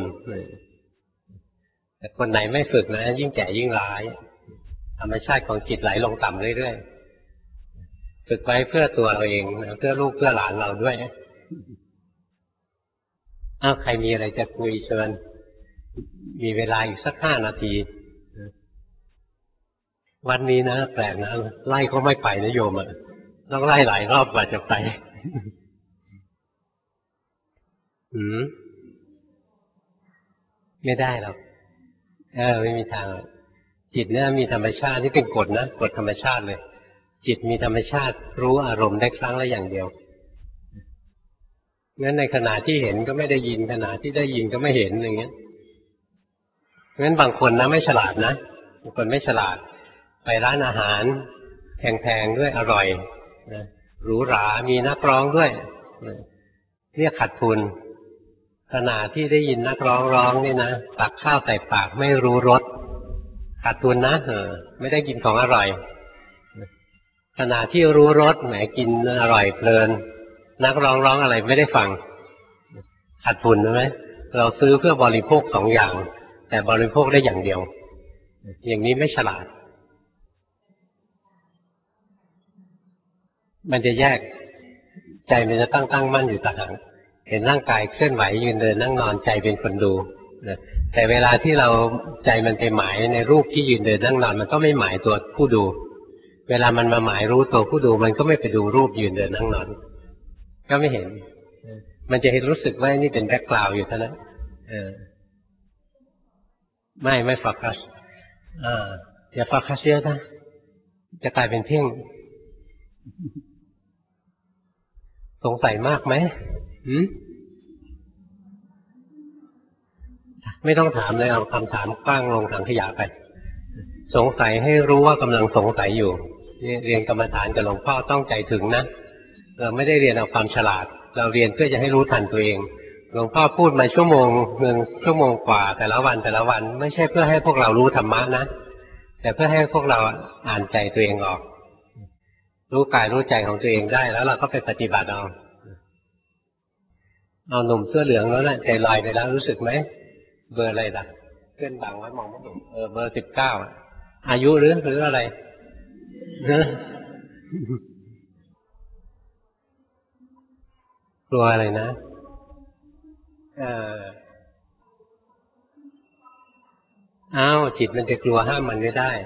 แต่คนไหนไม่ฝึกนะยิ่งแก่ยิ่งร้ายธรรมชาติของจิตไหลลงต่ำเรื่อยๆฝึกไว้เพื่อตัวเราเองเพื่อลูกเพื่อหลานเราด้วยใครมีอะไรจะคุยเชิญมีเวลาอีกสัก5 นาทีวันนี้นะแปลกนะไล่ก็ไม่ไปนะโยมอ่ะต้องไล่หลายรอบกว่าจะไปไม่ได้หรอกไม่มีทางจิตเนี่ยมีธรรมชาติที่เป็นกฎนะกฎธรรมชาติเลยจิตมีธรรมชาติรู้อารมณ์ได้ครั้งละอย่างเดียวงั้นในขณะที่เห็นก็ไม่ได้ยินขณะที่ได้ยินก็ไม่เห็นอย่างเงี้ยงั้นบางคนนะไม่ฉลาดนะบางคนไม่ฉลาดไปร้านอาหารแพงๆด้วยอร่อยนะหรูหรามีนักร้องด้วยเรียกขาดทุนขณะที่ได้ยินนักร้องร้องนี่นะตักข้าวใส่ปากไม่รู้รสขาดทุนนะไม่ได้กินของอร่อยขณะที่รู้รสแหมกินอร่อยเพลินนักร้องร้องอะไรไม่ได้ฟังขาดทุนใช่ไหมเราซื้อเพื่อบริโภค2 อย่างแต่บริโภคได้อย่างเดียวอย่างนี้ไม่ฉลาดมันจะแยกใจมันจะตั้งมั่นอยู่ต่างหากเห็นร่างกายเคลื่อนไหวยืนเดินนั่งนอนใจเป็นคนดูนะแต่เวลาที่เราใจมันไปหมายในรูปที่ยืนเดินนั่งนอนมันก็ไม่หมายตัวผู้ดูเวลามันมาหมายรู้ตัวผู้ดูมันก็ไม่ไปดูรูปยืนเดินนั่งนอนก็ไม่เห็นมันจะเห็นรู้สึกว่านี่เป็นแบ็คกราวด์อยู่เท่านั้นไม่โฟกัสอย่าโฟกัสเยอะนะจะกลายเป็นเพ่งสงสัยมากไหมไม่ต้องถามเลยเอาคำถามกว้างลงถังขยะไปสงสัยให้รู้ว่ากำลังสงสัยอยู่เรียนกรรมฐานกับหลวงพ่อต้องใจถึงนะเราไม่ได้เรียนเอาความฉลาดเราเรียนเพื่อจะให้รู้ทันตัวเองหลวงพ่อพูดมา1 ชั่วโมงกว่าแต่ละวันไม่ใช่เพื่อให้พวกเรารู้ธรรมะนะแต่เพื่อให้พวกเราอ่านใจตัวเองออกรู้กายรู้ใจของตัวเองได้แล้วเราก็ไปปฏิบัติเอาหนุ่มเสื้อเหลืองแล้วนะใจลอยไปแล้วรู้สึกไหมเบอร์อะไรล่ะเพื่อนบังไว้มองไม่เห็นเบอร์19อายุหรืออะไรกลัวอะไรนะจิตมันจะกลัวห้ามมันไม่ได้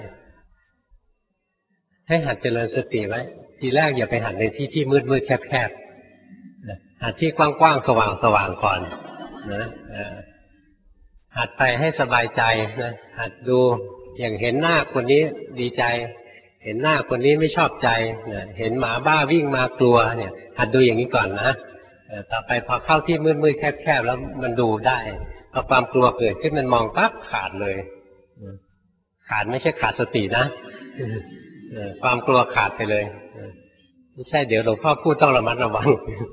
ให้หัดเจริญสติไว้ทีแรกอย่าไปหัดในที่มืดแคบหัดที่กว้างๆสว่างก่อนนะหัดไปให้สบายใจนะหัดดูอย่างเห็นหน้าคนนี้ดีใจเห็นหน้าคนนี้ไม่ชอบใจเห็นหมาบ้าวิ่งมากลัวเนี่ยหัดดูอย่างนี้ก่อนนะต่อไปพอเข้าที่มืดแคบแล้วมันดูได้พอความกลัวเกิดขึ้นมันมองปั๊บขาดเลยขาดไม่ใช่ขาดสตินะความกลัวขาดไปเลยไม่ใช่เดี๋ยวหลวงพ่อพูดต้องระมัดระวัง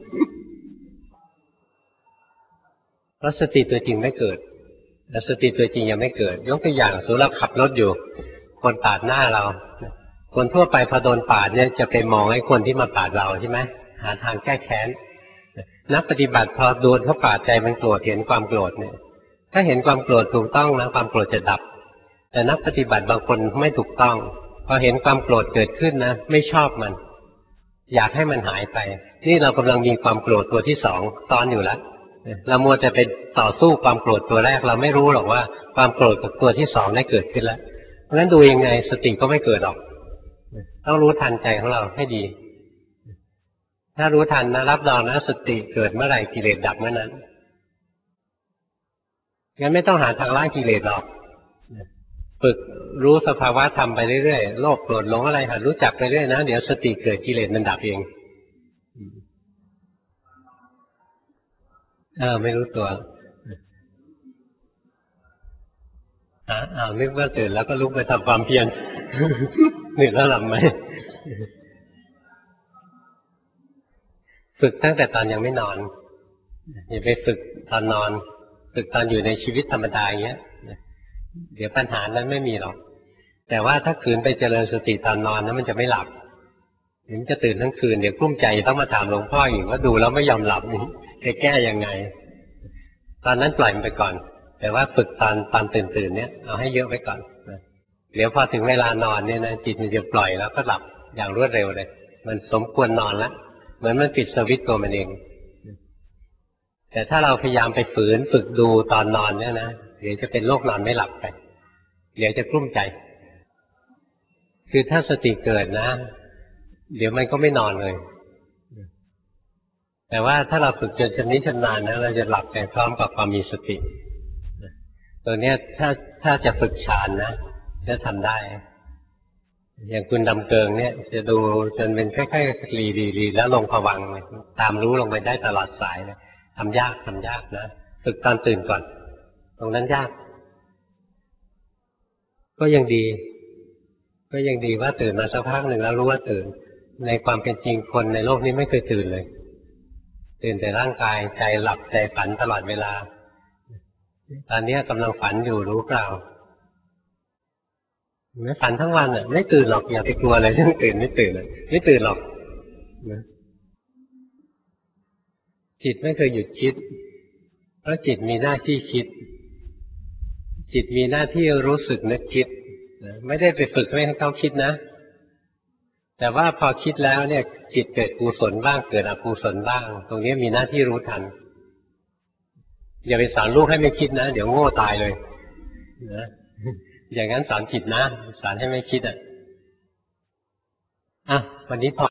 เพราะสติตัวจริงไม่เกิดแต่สติตัวจริงยังไม่เกิดยกตัวอย่างสมมติเราขับรถอยู่คนปาดหน้าเราคนทั่วไปพอโดนปาดเนี่ยจะไปมองไอ้คนที่มาปาดเราใช่ไหมหาทางแก้แค้นนักปฏิบัติพอโดนเขาปาดใจมันโกรธเห็นความโกรธเนี่ยถ้าเห็นความโกรธถูกต้องนะความโกรธจะดับแต่นักปฏิบัติบางคนไม่ถูกต้องพอเห็นความโกรธเกิดขึ้นนะไม่ชอบมันอยากให้มันหายไปนี่เรากำลังมีความโกรธตัวที่2ซ้อนอยู่แล้วเรามัวจะไปต่อสู้ความโกรธตัวแรกเราไม่รู้หรอกว่าความโกรธกับตัวที่2ได้เกิดขึ้นแล้วเพราะฉะนั้นดูยังไงสติก็ไม่เกิดหรอกต้องรู้ทันใจของเราให้ดีถ้ารู้ทันนะรับรองนะสติเกิดเมื่อไหร่กิเลสดับเมื่อนั้นงั้นไม่ต้องหาทางละกิเลสหรอกฝึกรู้สภาวะธรรมไปเรื่อยๆโลภโกรธหลงอะไรหัดรู้จักไปเรื่อยนะเดี๋ยวสติเกิดกิเลสมันดับเองไม่รู้ตัวนึกว่าตื่นแล้วก็ลุกไปทำความเพียรเหนื่อยแล้วหลับไหมฝึกตั้งแต่ตอนยังไม่นอนอย่าไปฝึกตอนนอนฝึกตอนอยู่ในชีวิตธรรมดาอย่างเงี้ยเดี๋ยวปัญหานั้นไม่มีหรอกแต่ว่าถ้าขืนไปเจริญสติตอนนอนนั้นมันจะไม่หลับมันจะตื่นทั้งคืนเดี๋ยวกลุ้มใจต้องมาถามหลวงพ่ออีกว่าดูแล้วไม่ยอมหลับนี่จะแก้ยังไงตอนนั้นปล่อยมันไปก่อนแต่ว่าฝึกตอนตื่นเนี่ยเอาให้เยอะไว้ก่อนเดี๋ยวพอถึงเวลานอนเนี่ยนะจิตมันจะปล่อยแล้วก็หลับอย่างรวดเร็วเลยมันสมควรนอนแล้วเหมือนมันปิดสวิตช์ตัวมันเองแต่ถ้าเราพยายามไปฝืนฝึกดูตอนนอนเนี่ยนะเดี๋ยวจะเป็นโรคนอนไม่หลับไปเดี๋ยวจะกลุ้มใจคือถ้าสติเกิดนะเดี๋ยวมันก็ไม่นอนเลยแต่ว่าถ้าเราฝึกจนชำนิชำนาญนะเราจะหลับไปพร้อมกับความมีสติตัวเนี้ยถ้าจะฝึกฌานนะจะทำได้อย่างคุณดำเกิงเนี่ยจะดูจนเป็นค่อยๆรีแล้วลงภวังค์ตามรู้ลงไปได้ตลอดสายเลยทำยากนะฝึกตอนตื่นก่อนตรงนั้นยากก็ยังดีว่าตื่นมาสักพักหนึ่งแล้วรู้ว่าตื่นในความเป็นจริงคนในโลกนี้ไม่เคยตื่นเลยตื่นแต่ร่างกายใจหลับใจฝันตลอดเวลาตอนนี้กำลังฝันอยู่รู้เปล่าไม่ฝันทั้งวันอ่ะไม่ตื่นหรอกอย่าไปกลัวเลยเรื่องตื่นไม่ตื่นไม่ตื่นหรอกจิตไม่เคยหยุดคิดเพราะจิตมีหน้าที่คิดจิตมีหน้าที่รู้สึกนึกคิดไม่ได้ไปฝึกให้เขาคิดนะแต่ว่าพอคิดแล้วเนี่ยจิตเกิดกุศลบ้างเกิดอกุศลบ้างตรงนี้มีหน้าที่รู้ทันอย่าไปสอนลูกให้ไม่คิดนะเดี๋ยวโง่ตายเลยนะอย่างนั้นสอนผิดนะสอนให้ไม่คิดอ่ะวันนี้พอ